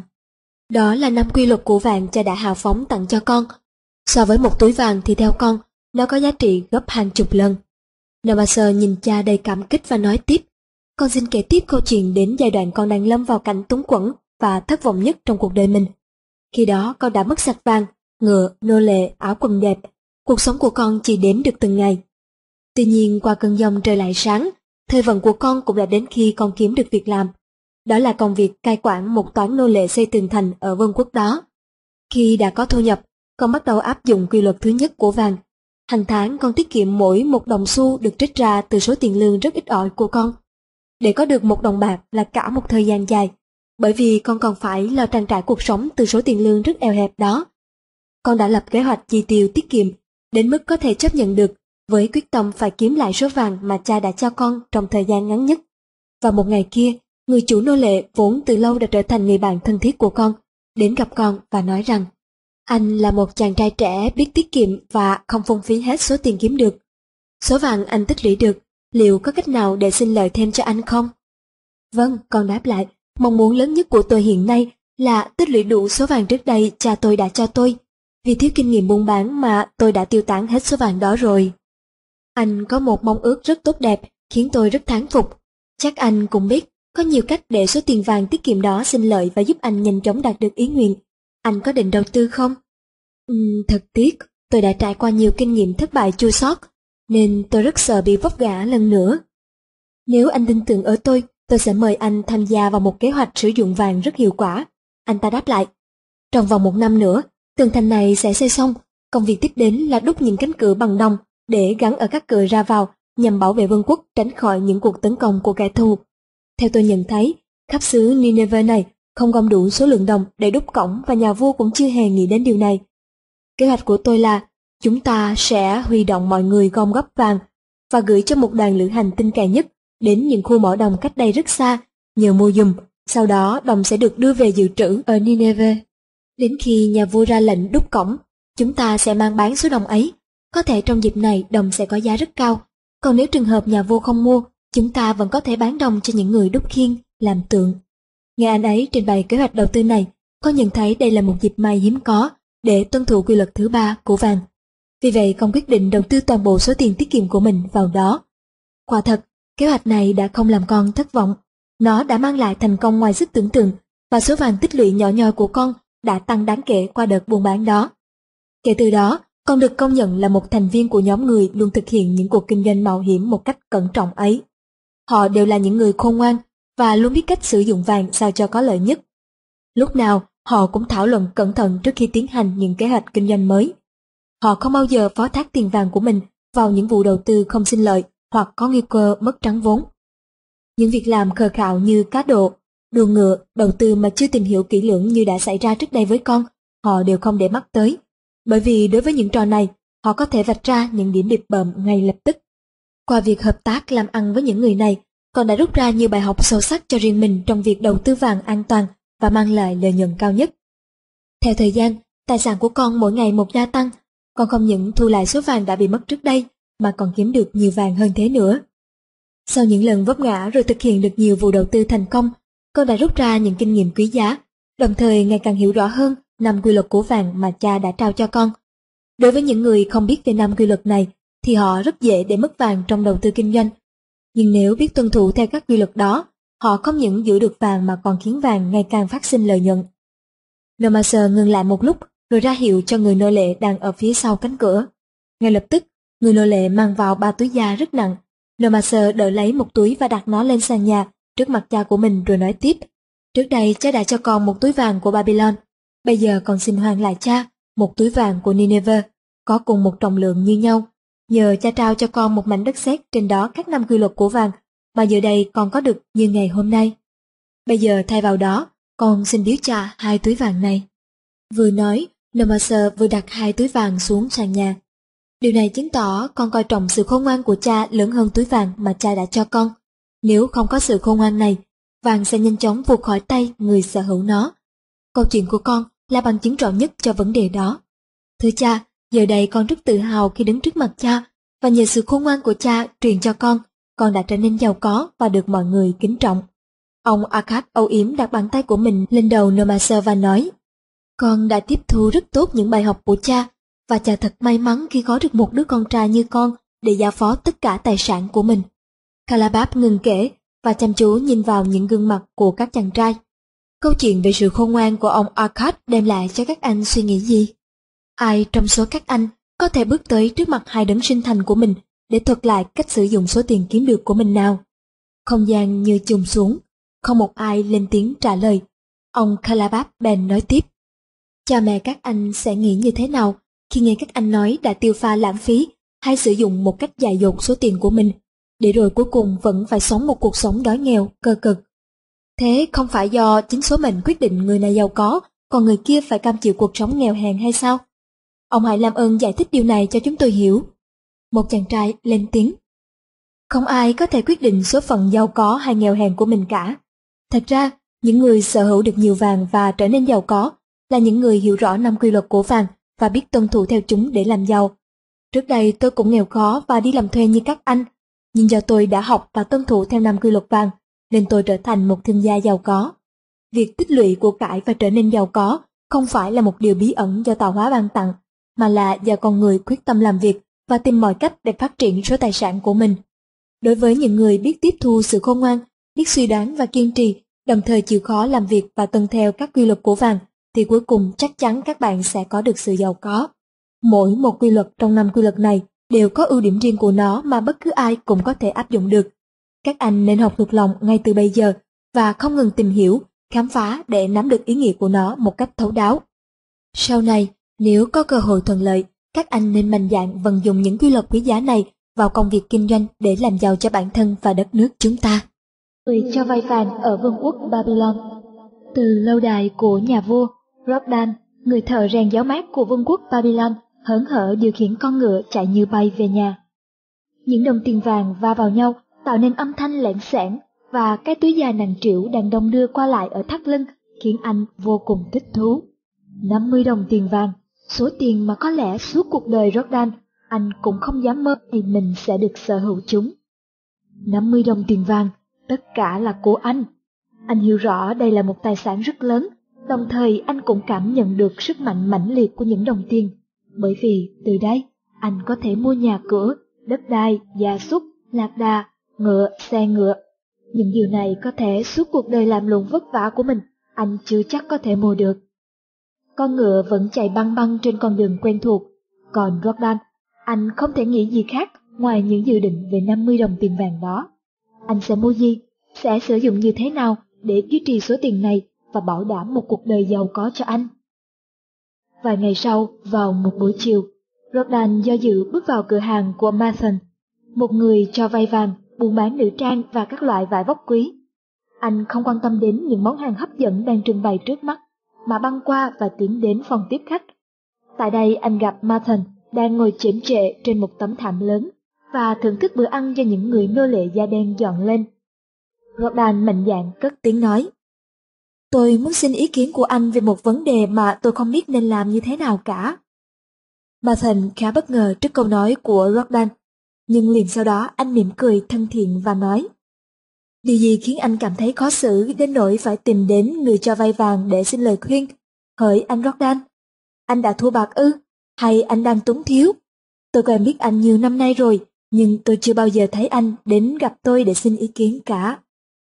Đó là năm quy luật của vàng cha đã hào phóng tặng cho con. So với một túi vàng thì theo con, nó có giá trị gấp hàng chục lần. Nomaser nhìn cha đầy cảm kích và nói tiếp, con xin kể tiếp câu chuyện đến giai đoạn con đang lâm vào cảnh túng quẫn và thất vọng nhất trong cuộc đời mình. Khi đó con đã mất sạch vàng, ngựa, nô lệ, áo quần đẹp. Cuộc sống của con chỉ đếm được từng ngày. Tuy nhiên qua cơn giông trời lại sáng, thời vận của con cũng đã đến khi con kiếm được việc làm. Đó là công việc cai quản một toán nô lệ xây tường thành ở vương quốc đó. Khi đã có thu nhập, con bắt đầu áp dụng quy luật thứ nhất của vàng. Hàng tháng con tiết kiệm mỗi một đồng xu được trích ra từ số tiền lương rất ít ỏi của con. Để có được một đồng bạc là cả một thời gian dài, bởi vì con còn phải lo trang trải cuộc sống từ số tiền lương rất eo hẹp đó. Con đã lập kế hoạch chi tiêu tiết kiệm đến mức có thể chấp nhận được, với quyết tâm phải kiếm lại số vàng mà cha đã cho con trong thời gian ngắn nhất. Và một ngày kia, người chủ nô lệ vốn từ lâu đã trở thành người bạn thân thiết của con, đến gặp con và nói rằng anh là một chàng trai trẻ biết tiết kiệm và không phung phí hết số tiền kiếm được. Số vàng anh tích lũy được, liệu có cách nào để xin lợi thêm cho anh không? Vâng, con đáp lại, mong muốn lớn nhất của tôi hiện nay là tích lũy đủ số vàng trước đây cha tôi đã cho tôi. Vì thiếu kinh nghiệm buôn bán mà tôi đã tiêu tán hết số vàng đó rồi. Anh có một mong ước rất tốt đẹp, khiến tôi rất thán phục. Chắc anh cũng biết, có nhiều cách để số tiền vàng tiết kiệm đó sinh lợi và giúp anh nhanh chóng đạt được ý nguyện. Anh có định đầu tư không? Uhm, thật tiếc, tôi đã trải qua nhiều kinh nghiệm thất bại chua xót, nên tôi rất sợ bị vấp ngã lần nữa. Nếu anh tin tưởng ở tôi, tôi sẽ mời anh tham gia vào một kế hoạch sử dụng vàng rất hiệu quả. Anh ta đáp lại. Trong vòng một năm nữa, tường thành này sẽ xây xong, công việc tiếp đến là đúc những cánh cửa bằng đồng để gắn ở các cửa ra vào nhằm bảo vệ vương quốc tránh khỏi những cuộc tấn công của kẻ thù. Theo tôi nhận thấy, khắp xứ Nineveh này không gom đủ số lượng đồng để đúc cổng và nhà vua cũng chưa hề nghĩ đến điều này. Kế hoạch của tôi là chúng ta sẽ huy động mọi người gom góp vàng và gửi cho một đoàn lữ hành tinh cậy nhất đến những khu mỏ đồng cách đây rất xa nhờ mua giùm, sau đó đồng sẽ được đưa về dự trữ ở Nineveh. Đến khi nhà vua ra lệnh đúc cổng, chúng ta sẽ mang bán số đồng ấy. Có thể trong dịp này đồng sẽ có giá rất cao, còn nếu trường hợp nhà vua không mua, chúng ta vẫn có thể bán đồng cho những người đúc khiên, làm tượng. Nghe anh ấy trình bày kế hoạch đầu tư này, con nhận thấy đây là một dịp may hiếm có để tuân thủ quy luật thứ ba của vàng. Vì vậy con quyết định đầu tư toàn bộ số tiền tiết kiệm của mình vào đó. Quả thật, kế hoạch này đã không làm con thất vọng. Nó đã mang lại thành công ngoài sức tưởng tượng, và số vàng tích lũy nhỏ nhoi của con đã tăng đáng kể qua đợt buôn bán đó. Kể từ đó, con được công nhận là một thành viên của nhóm người luôn thực hiện những cuộc kinh doanh mạo hiểm một cách cẩn trọng ấy. Họ đều là những người khôn ngoan và luôn biết cách sử dụng vàng sao cho có lợi nhất. Lúc nào, họ cũng thảo luận cẩn thận trước khi tiến hành những kế hoạch kinh doanh mới. Họ không bao giờ phó thác tiền vàng của mình vào những vụ đầu tư không sinh lợi hoặc có nguy cơ mất trắng vốn. Những việc làm khờ khạo như cá độ, đua ngựa, đầu tư mà chưa tìm hiểu kỹ lưỡng như đã xảy ra trước đây với con, họ đều không để mắt tới. Bởi vì đối với những trò này, họ có thể vạch ra những điểm bịp bợm ngay lập tức. Qua việc hợp tác làm ăn với những người này, con đã rút ra nhiều bài học sâu sắc cho riêng mình trong việc đầu tư vàng an toàn và mang lại lợi nhuận cao nhất. Theo thời gian, tài sản của con mỗi ngày một gia tăng. Con không những thu lại số vàng đã bị mất trước đây, mà còn kiếm được nhiều vàng hơn thế nữa. Sau những lần vấp ngã rồi thực hiện được nhiều vụ đầu tư thành công, con đã rút ra những kinh nghiệm quý giá, đồng thời ngày càng hiểu rõ hơn năm quy luật của vàng mà cha đã trao cho con. Đối với những người không biết về năm quy luật này, thì họ rất dễ để mất vàng trong đầu tư kinh doanh. Nhưng nếu biết tuân thủ theo các quy luật đó, họ không những giữ được vàng mà còn khiến vàng ngày càng phát sinh lợi nhuận. Nomaser ngừng lại một lúc, rồi ra hiệu cho người nô lệ đang ở phía sau cánh cửa. Ngay lập tức, người nô lệ mang vào ba túi da rất nặng. Nomaser đỡ lấy một túi và đặt nó lên sàn nhà trước mặt cha của mình rồi nói tiếp. Trước đây cha đã cho con một túi vàng của Babylon. Bây giờ con xin hoàn lại cha một túi vàng của Nineveh, có cùng một trọng lượng như nhau. Nhờ cha trao cho con một mảnh đất sét trên đó các năm quy luật của vàng, mà giờ đây con có được như ngày hôm nay. Bây giờ thay vào đó, con xin biếu cha hai túi vàng này. Vừa nói, Nomaser vừa đặt hai túi vàng xuống sàn nhà. Điều này chứng tỏ con coi trọng sự khôn ngoan của cha lớn hơn túi vàng mà cha đã cho con. Nếu không có sự khôn ngoan này, vàng sẽ nhanh chóng vụt khỏi tay người sở hữu nó. Câu chuyện của con là bằng chứng rõ nhất cho vấn đề đó. Thưa cha, giờ đây con rất tự hào khi đứng trước mặt cha, và nhờ sự khôn ngoan của cha truyền cho con, con đã trở nên giàu có và được mọi người kính trọng. Ông Akkad âu yếm đặt bàn tay của mình lên đầu Nomaser và nói, con đã tiếp thu rất tốt những bài học của cha, và cha thật may mắn khi có được một đứa con trai như con để giao phó tất cả tài sản của mình. Kalabab ngừng kể và chăm chú nhìn vào những gương mặt của các chàng trai. Câu chuyện về sự khôn ngoan của ông Akkad đem lại cho các anh suy nghĩ gì? Ai trong số các anh có thể bước tới trước mặt hai đấng sinh thành của mình để thuật lại cách sử dụng số tiền kiếm được của mình nào? Không gian như chùm xuống, không một ai lên tiếng trả lời. Ông Kalabab bèn nói tiếp. Cha mẹ các anh sẽ nghĩ như thế nào khi nghe các anh nói đã tiêu pha lãng phí hay sử dụng một cách dại dột số tiền của mình, để rồi cuối cùng vẫn phải sống một cuộc sống đói nghèo, cơ cực. Thế không phải do chính số mệnh quyết định người này giàu có, còn người kia phải cam chịu cuộc sống nghèo hèn hay sao? Ông hãy làm ơn giải thích điều này cho chúng tôi hiểu. Một chàng trai lên tiếng. Không ai có thể quyết định số phận giàu có hay nghèo hèn của mình cả. Thật ra, những người sở hữu được nhiều vàng và trở nên giàu có là những người hiểu rõ năm quy luật của vàng và biết tuân thủ theo chúng để làm giàu. Trước đây tôi cũng nghèo khó và đi làm thuê như các anh, nhưng do tôi đã học và tuân thủ theo năm quy luật vàng, nên tôi trở thành một thương gia giàu có. Việc tích lũy của cải và trở nên giàu có không phải là một điều bí ẩn do tạo hóa ban tặng, mà là do con người quyết tâm làm việc và tìm mọi cách để phát triển số tài sản của mình. Đối với những người biết tiếp thu sự khôn ngoan, biết suy đoán và kiên trì, đồng thời chịu khó làm việc và tuân theo các quy luật của vàng, thì cuối cùng chắc chắn các bạn sẽ có được sự giàu có. Mỗi một quy luật trong năm quy luật này đều có ưu điểm riêng của nó mà bất cứ ai cũng có thể áp dụng được. Các anh nên học thuộc lòng ngay từ bây giờ và không ngừng tìm hiểu, khám phá để nắm được ý nghĩa của nó một cách thấu đáo. Sau này, nếu có cơ hội thuận lợi, các anh nên mạnh dạn vận dụng những quy luật quý giá này vào công việc kinh doanh để làm giàu cho bản thân và đất nước chúng ta. Người cho vay vàng ở vương quốc Babylon. Từ lâu đài của nhà vua, Rabban, người thợ rèn giáo mát của vương quốc Babylon, hớn hở điều khiển con ngựa chạy như bay về nhà. Những đồng tiền vàng va vào nhau tạo nên âm thanh lẻn xẻn, và cái túi da nặng trĩu đang đong đưa qua lại ở thắt lưng khiến anh vô cùng thích thú. năm mươi đồng tiền vàng, số tiền mà có lẽ suốt cuộc đời Jordan, anh cũng không dám mơ thì mình sẽ được sở hữu chúng. năm mươi đồng tiền vàng, tất cả là của anh. Anh hiểu rõ đây là một tài sản rất lớn, đồng thời anh cũng cảm nhận được sức mạnh mãnh liệt của những đồng tiền. Bởi vì từ đây, anh có thể mua nhà cửa, đất đai, gia súc, lạc đà, ngựa, xe ngựa. Những điều này có thể suốt cuộc đời làm lụng vất vả của mình, anh chưa chắc có thể mua được. Con ngựa vẫn chạy băng băng trên con đường quen thuộc, còn Jordan, anh không thể nghĩ gì khác ngoài những dự định về năm mươi đồng tiền vàng đó. Anh sẽ mua gì, sẽ sử dụng như thế nào để duy trì số tiền này và bảo đảm một cuộc đời giàu có cho anh. Vài ngày sau, vào một buổi chiều, Jordan do dự bước vào cửa hàng của Mathan, một người cho vay vàng, buôn bán nữ trang và các loại vải vóc quý. Anh không quan tâm đến những món hàng hấp dẫn đang trưng bày trước mắt, mà băng qua và tiến đến phòng tiếp khách. Tại đây anh gặp Mathan đang ngồi chễm trệ trên một tấm thảm lớn và thưởng thức bữa ăn do những người nô lệ da đen dọn lên. Jordan mạnh dạn cất tiếng nói: "Tôi muốn xin ý kiến của anh về một vấn đề mà tôi không biết nên làm như thế nào cả." Mathan khá bất ngờ trước câu nói của Jordan, nhưng liền sau đó anh mỉm cười thân thiện và nói: "Điều gì khiến anh cảm thấy khó xử đến nỗi phải tìm đến người cho vay vàng để xin lời khuyên? Hỡi anh Jordan, anh đã thua bạc ư? Hay anh đang túng thiếu? Tôi quen biết anh nhiều năm nay rồi, nhưng tôi chưa bao giờ thấy anh đến gặp tôi để xin ý kiến cả."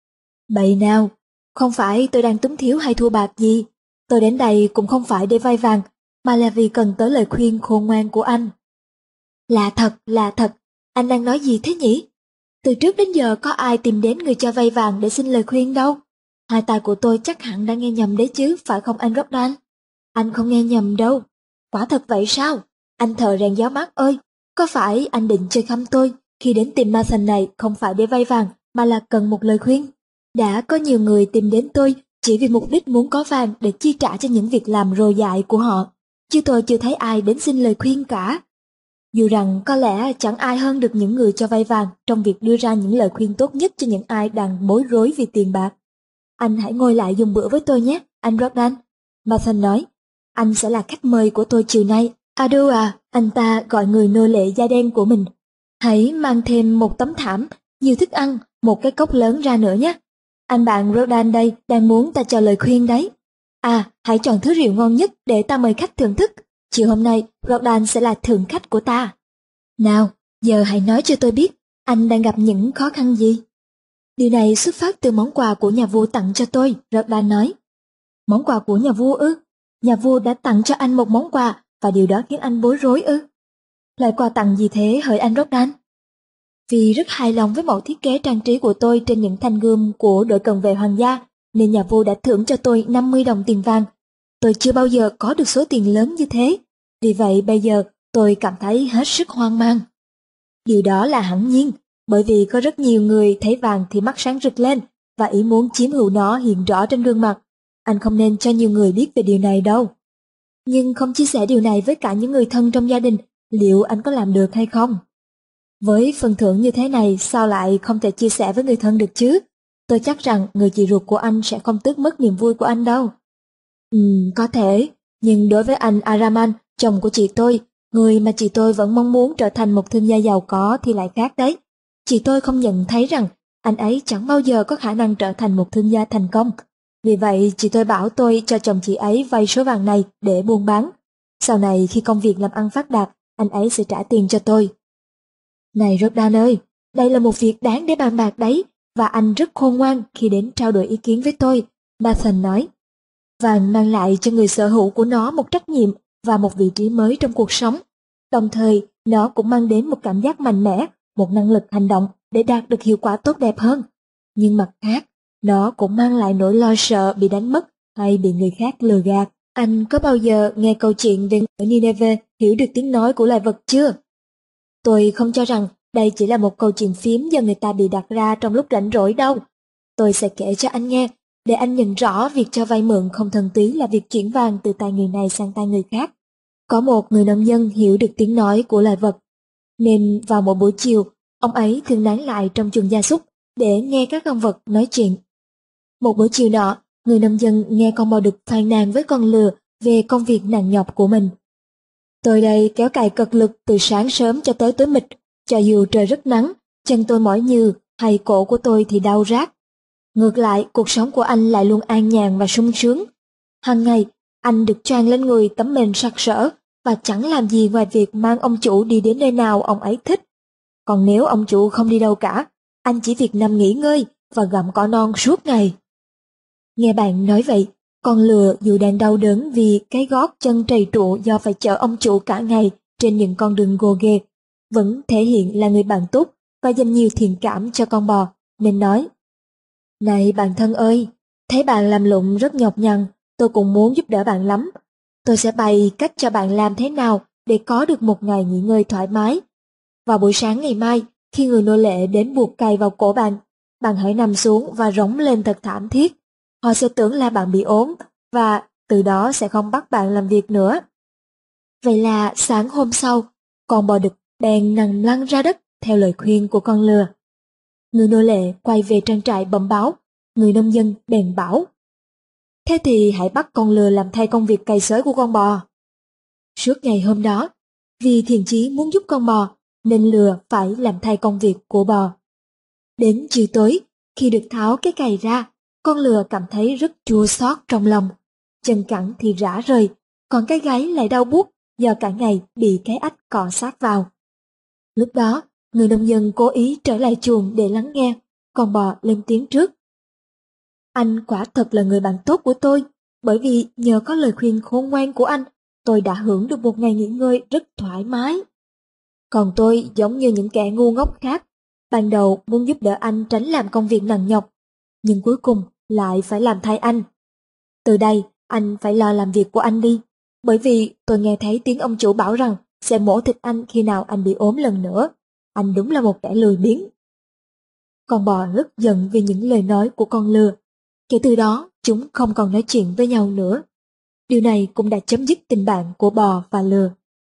"Bậy nào, không phải tôi đang túng thiếu hay thua bạc gì. Tôi đến đây cũng không phải để vay vàng, mà là vì cần tới lời khuyên khôn ngoan của anh." "Là thật, là thật, anh đang nói gì thế nhỉ? Từ trước đến giờ có ai tìm đến người cho vay vàng để xin lời khuyên đâu. Hai tai của tôi chắc hẳn đã nghe nhầm đấy chứ, phải không anh Jordan?" "Anh không nghe nhầm đâu. Quả thật vậy sao? Anh thợ rèn giáo mát ơi, có phải anh định chơi khăm tôi khi đến tìm Mathan này không phải để vay vàng mà là cần một lời khuyên? Đã có nhiều người tìm đến tôi chỉ vì mục đích muốn có vàng để chi trả cho những việc làm rồ dại của họ, chứ tôi chưa thấy ai đến xin lời khuyên cả. Dù rằng có lẽ chẳng ai hơn được những người cho vay vàng trong việc đưa ra những lời khuyên tốt nhất cho những ai đang bối rối vì tiền bạc. Anh hãy ngồi lại dùng bữa với tôi nhé, anh Jordan." Mathan nói. "Anh sẽ là khách mời của tôi chiều nay. Adu à," anh ta gọi người nô lệ da đen của mình. "Hãy mang thêm một tấm thảm, nhiều thức ăn, một cái cốc lớn ra nữa nhé. Anh bạn Jordan đây đang muốn ta cho lời khuyên đấy. À, hãy chọn thứ rượu ngon nhất để ta mời khách thưởng thức. Chiều hôm nay, Jordan sẽ là thượng khách của ta. Nào, giờ hãy nói cho tôi biết, anh đang gặp những khó khăn gì?" "Điều này xuất phát từ món quà của nhà vua tặng cho tôi," Jordan nói. "Món quà của nhà vua ư? Nhà vua đã tặng cho anh một món quà và điều đó khiến anh bối rối ư? Loại quà tặng gì thế hỡi anh Jordan?" "Vì rất hài lòng với mẫu thiết kế trang trí của tôi trên những thanh gươm của đội cận vệ hoàng gia, nên nhà vua đã thưởng cho tôi năm mươi đồng tiền vàng. Tôi chưa bao giờ có được số tiền lớn như thế, vì vậy bây giờ tôi cảm thấy hết sức hoang mang." "Điều đó là hẳn nhiên, bởi vì có rất nhiều người thấy vàng thì mắt sáng rực lên, và ý muốn chiếm hữu nó hiện rõ trên gương mặt. Anh không nên cho nhiều người biết về điều này đâu." "Nhưng không chia sẻ điều này với cả những người thân trong gia đình, liệu anh có làm được hay không?" "Với phần thưởng như thế này sao lại không thể chia sẻ với người thân được chứ? Tôi chắc rằng người chị ruột của anh sẽ không tước mất niềm vui của anh đâu." Ừm, có thể, nhưng đối với anh Araman, chồng của chị tôi, người mà chị tôi vẫn mong muốn trở thành một thương gia giàu có thì lại khác đấy. Chị tôi không nhận thấy rằng anh ấy chẳng bao giờ có khả năng trở thành một thương gia thành công. Vì vậy chị tôi bảo tôi cho chồng chị ấy vay số vàng này để buôn bán. Sau này khi công việc làm ăn phát đạt, anh ấy sẽ trả tiền cho tôi. Này Jordan ơi, đây là một việc đáng để bàn bạc đấy, và anh rất khôn ngoan khi đến trao đổi ý kiến với tôi, Mathan nói. Vàng mang lại cho người sở hữu của nó một trách nhiệm và một vị trí mới trong cuộc sống. Đồng thời, nó cũng mang đến một cảm giác mạnh mẽ, một năng lực hành động để đạt được hiệu quả tốt đẹp hơn. Nhưng mặt khác, nó cũng mang lại nỗi lo sợ bị đánh mất hay bị người khác lừa gạt. Anh có bao giờ nghe câu chuyện về người Nineveh hiểu được tiếng nói của loài vật chưa? Tôi không cho rằng đây chỉ là một câu chuyện phím do người ta bị đặt ra trong lúc rảnh rỗi đâu. Tôi sẽ kể cho anh nghe, để anh nhận rõ việc cho vay mượn không thuần túy là việc chuyển vàng từ tay người này sang tay người khác. Có một người nông dân hiểu được tiếng nói của loài vật, nên vào mỗi buổi chiều, ông ấy thường nán lại trong chuồng gia súc để nghe các con vật nói chuyện. Một buổi chiều nọ, người nông dân nghe con bò đực phàn nàn với con lừa về công việc nặng nhọc của mình. Tôi đây kéo cày cực lực từ sáng sớm cho tới tối mịt, cho dù trời rất nắng, chân tôi mỏi nhừ hay cổ của tôi thì đau rát. Ngược lại, cuộc sống của anh lại luôn an nhàn và sung sướng. Hàng ngày, anh được choàng lên người tấm mền sặc sỡ và chẳng làm gì ngoài việc mang ông chủ đi đến nơi nào ông ấy thích. Còn nếu ông chủ không đi đâu cả, anh chỉ việc nằm nghỉ ngơi và gặm cỏ non suốt ngày. Nghe bạn nói vậy, con lừa dù đang đau đớn vì cái gót chân trầy trụa do phải chở ông chủ cả ngày trên những con đường gồ ghề, vẫn thể hiện là người bạn tốt và dành nhiều thiện cảm cho con bò, nên nói: Này bạn thân ơi, thấy bạn làm lụng rất nhọc nhằn, tôi cũng muốn giúp đỡ bạn lắm. Tôi sẽ bày cách cho bạn làm thế nào để có được một ngày nghỉ ngơi thoải mái. Vào buổi sáng ngày mai, khi người nô lệ đến buộc cày vào cổ bạn, bạn hãy nằm xuống và rống lên thật thảm thiết. Họ sẽ tưởng là bạn bị ốm và từ đó sẽ không bắt bạn làm việc nữa. Vậy là sáng hôm sau, con bò đực bèn nằm lăn ra đất theo lời khuyên của con lừa. Người nô lệ quay về trang trại bẩm báo, người nông dân bèn bảo: Thế thì hãy bắt con lừa làm thay công việc cày xới của con bò. Suốt ngày hôm đó, vì thiện chí muốn giúp con bò, nên lừa phải làm thay công việc của bò. Đến chiều tối, khi được tháo cái cày ra, con lừa cảm thấy rất chua xót trong lòng. Chân cẳng thì rã rời, còn cái gáy lại đau buốt do cả ngày bị cái ách cọ sát vào. Lúc đó, người nông dân cố ý trở lại chuồng để lắng nghe, con bò lên tiếng trước. Anh quả thật là người bạn tốt của tôi, bởi vì nhờ có lời khuyên khôn ngoan của anh, tôi đã hưởng được một ngày nghỉ ngơi rất thoải mái. Còn tôi giống như những kẻ ngu ngốc khác, ban đầu muốn giúp đỡ anh tránh làm công việc nặng nhọc, nhưng cuối cùng lại phải làm thay anh. Từ đây, anh phải lo làm việc của anh đi, bởi vì tôi nghe thấy tiếng ông chủ bảo rằng sẽ mổ thịt anh khi nào anh bị ốm lần nữa. Anh đúng là một kẻ lười biếng. Con bò rất giận vì những lời nói của con lừa. Kể từ đó, chúng không còn nói chuyện với nhau nữa. Điều này cũng đã chấm dứt tình bạn của bò và lừa.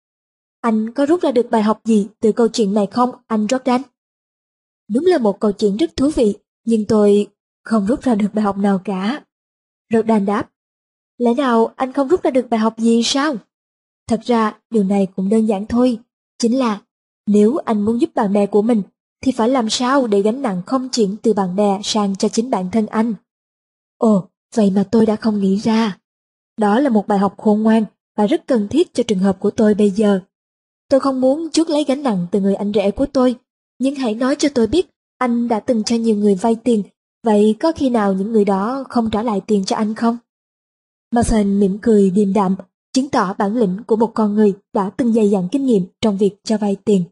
Anh có rút ra được bài học gì từ câu chuyện này không, anh Jordan? Đúng là một câu chuyện rất thú vị, nhưng tôi không rút ra được bài học nào cả. Jordan đáp: Lẽ nào anh không rút ra được bài học gì sao? Thật ra, điều này cũng đơn giản thôi. Chính là, nếu anh muốn giúp bạn bè của mình, thì phải làm sao để gánh nặng không chuyển từ bạn bè sang cho chính bản thân anh. Ồ, vậy mà tôi đã không nghĩ ra. Đó là một bài học khôn ngoan và rất cần thiết cho trường hợp của tôi bây giờ. Tôi không muốn chuốc lấy gánh nặng từ người anh rể của tôi, nhưng hãy nói cho tôi biết anh đã từng cho nhiều người vay tiền, vậy có khi nào những người đó không trả lại tiền cho anh không? Martin mỉm cười điềm đạm, chứng tỏ bản lĩnh của một con người đã từng dày dặn kinh nghiệm trong việc cho vay tiền.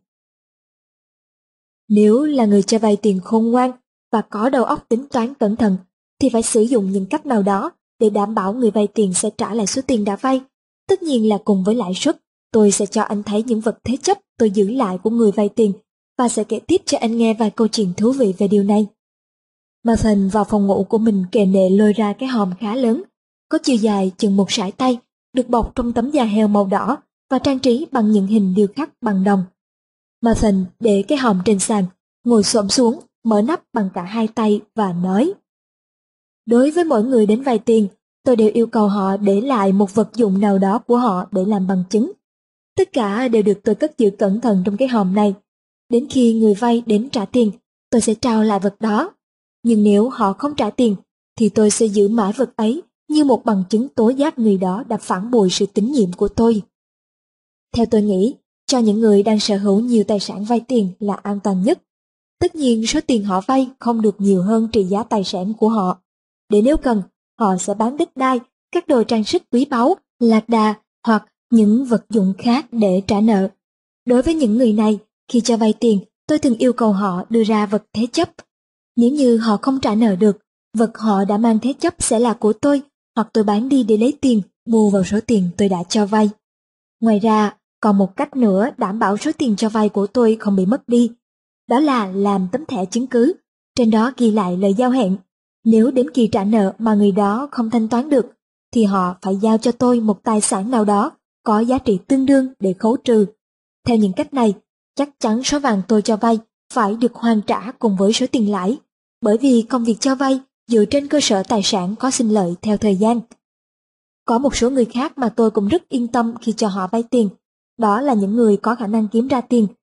Nếu là người cho vay tiền khôn ngoan và có đầu óc tính toán cẩn thận, thì phải sử dụng những cách nào đó để đảm bảo người vay tiền sẽ trả lại số tiền đã vay. Tất nhiên là cùng với lãi suất, tôi sẽ cho anh thấy những vật thế chấp tôi giữ lại của người vay tiền và sẽ kể tiếp cho anh nghe vài câu chuyện thú vị về điều này. Martin vào phòng ngủ của mình kề nệ lôi ra cái hòm khá lớn, có chiều dài chừng một sải tay, được bọc trong tấm da heo màu đỏ và trang trí bằng những hình điêu khắc bằng đồng. Martin để cái hòm trên sàn, ngồi xổm xuống, mở nắp bằng cả hai tay và nói: Đối với mỗi người đến vay tiền, tôi đều yêu cầu họ để lại một vật dụng nào đó của họ để làm bằng chứng. Tất cả đều được tôi cất giữ cẩn thận trong cái hòm này. Đến khi người vay đến trả tiền, tôi sẽ trao lại vật đó. Nhưng nếu họ không trả tiền, thì tôi sẽ giữ mãi vật ấy như một bằng chứng tố giác người đó đã phản bội sự tín nhiệm của tôi. Theo tôi nghĩ, cho những người đang sở hữu nhiều tài sản vay tiền là an toàn nhất. Tất nhiên số tiền họ vay không được nhiều hơn trị giá tài sản của họ. Để nếu cần, họ sẽ bán đất đai, các đồ trang sức quý báu, lạc đà hoặc những vật dụng khác để trả nợ. Đối với những người này, khi cho vay tiền, tôi thường yêu cầu họ đưa ra vật thế chấp. Nếu như họ không trả nợ được, vật họ đã mang thế chấp sẽ là của tôi, hoặc tôi bán đi để lấy tiền, bù vào số tiền tôi đã cho vay. Ngoài ra, còn một cách nữa đảm bảo số tiền cho vay của tôi không bị mất đi. Đó là làm tấm thẻ chứng cứ, trên đó ghi lại lời giao hẹn. Nếu đến kỳ trả nợ mà người đó không thanh toán được, thì họ phải giao cho tôi một tài sản nào đó có giá trị tương đương để khấu trừ. Theo những cách này, chắc chắn số vàng tôi cho vay phải được hoàn trả cùng với số tiền lãi, bởi vì công việc cho vay dựa trên cơ sở tài sản có sinh lợi theo thời gian. Có một số người khác mà tôi cũng rất yên tâm khi cho họ vay tiền, đó là những người có khả năng kiếm ra tiền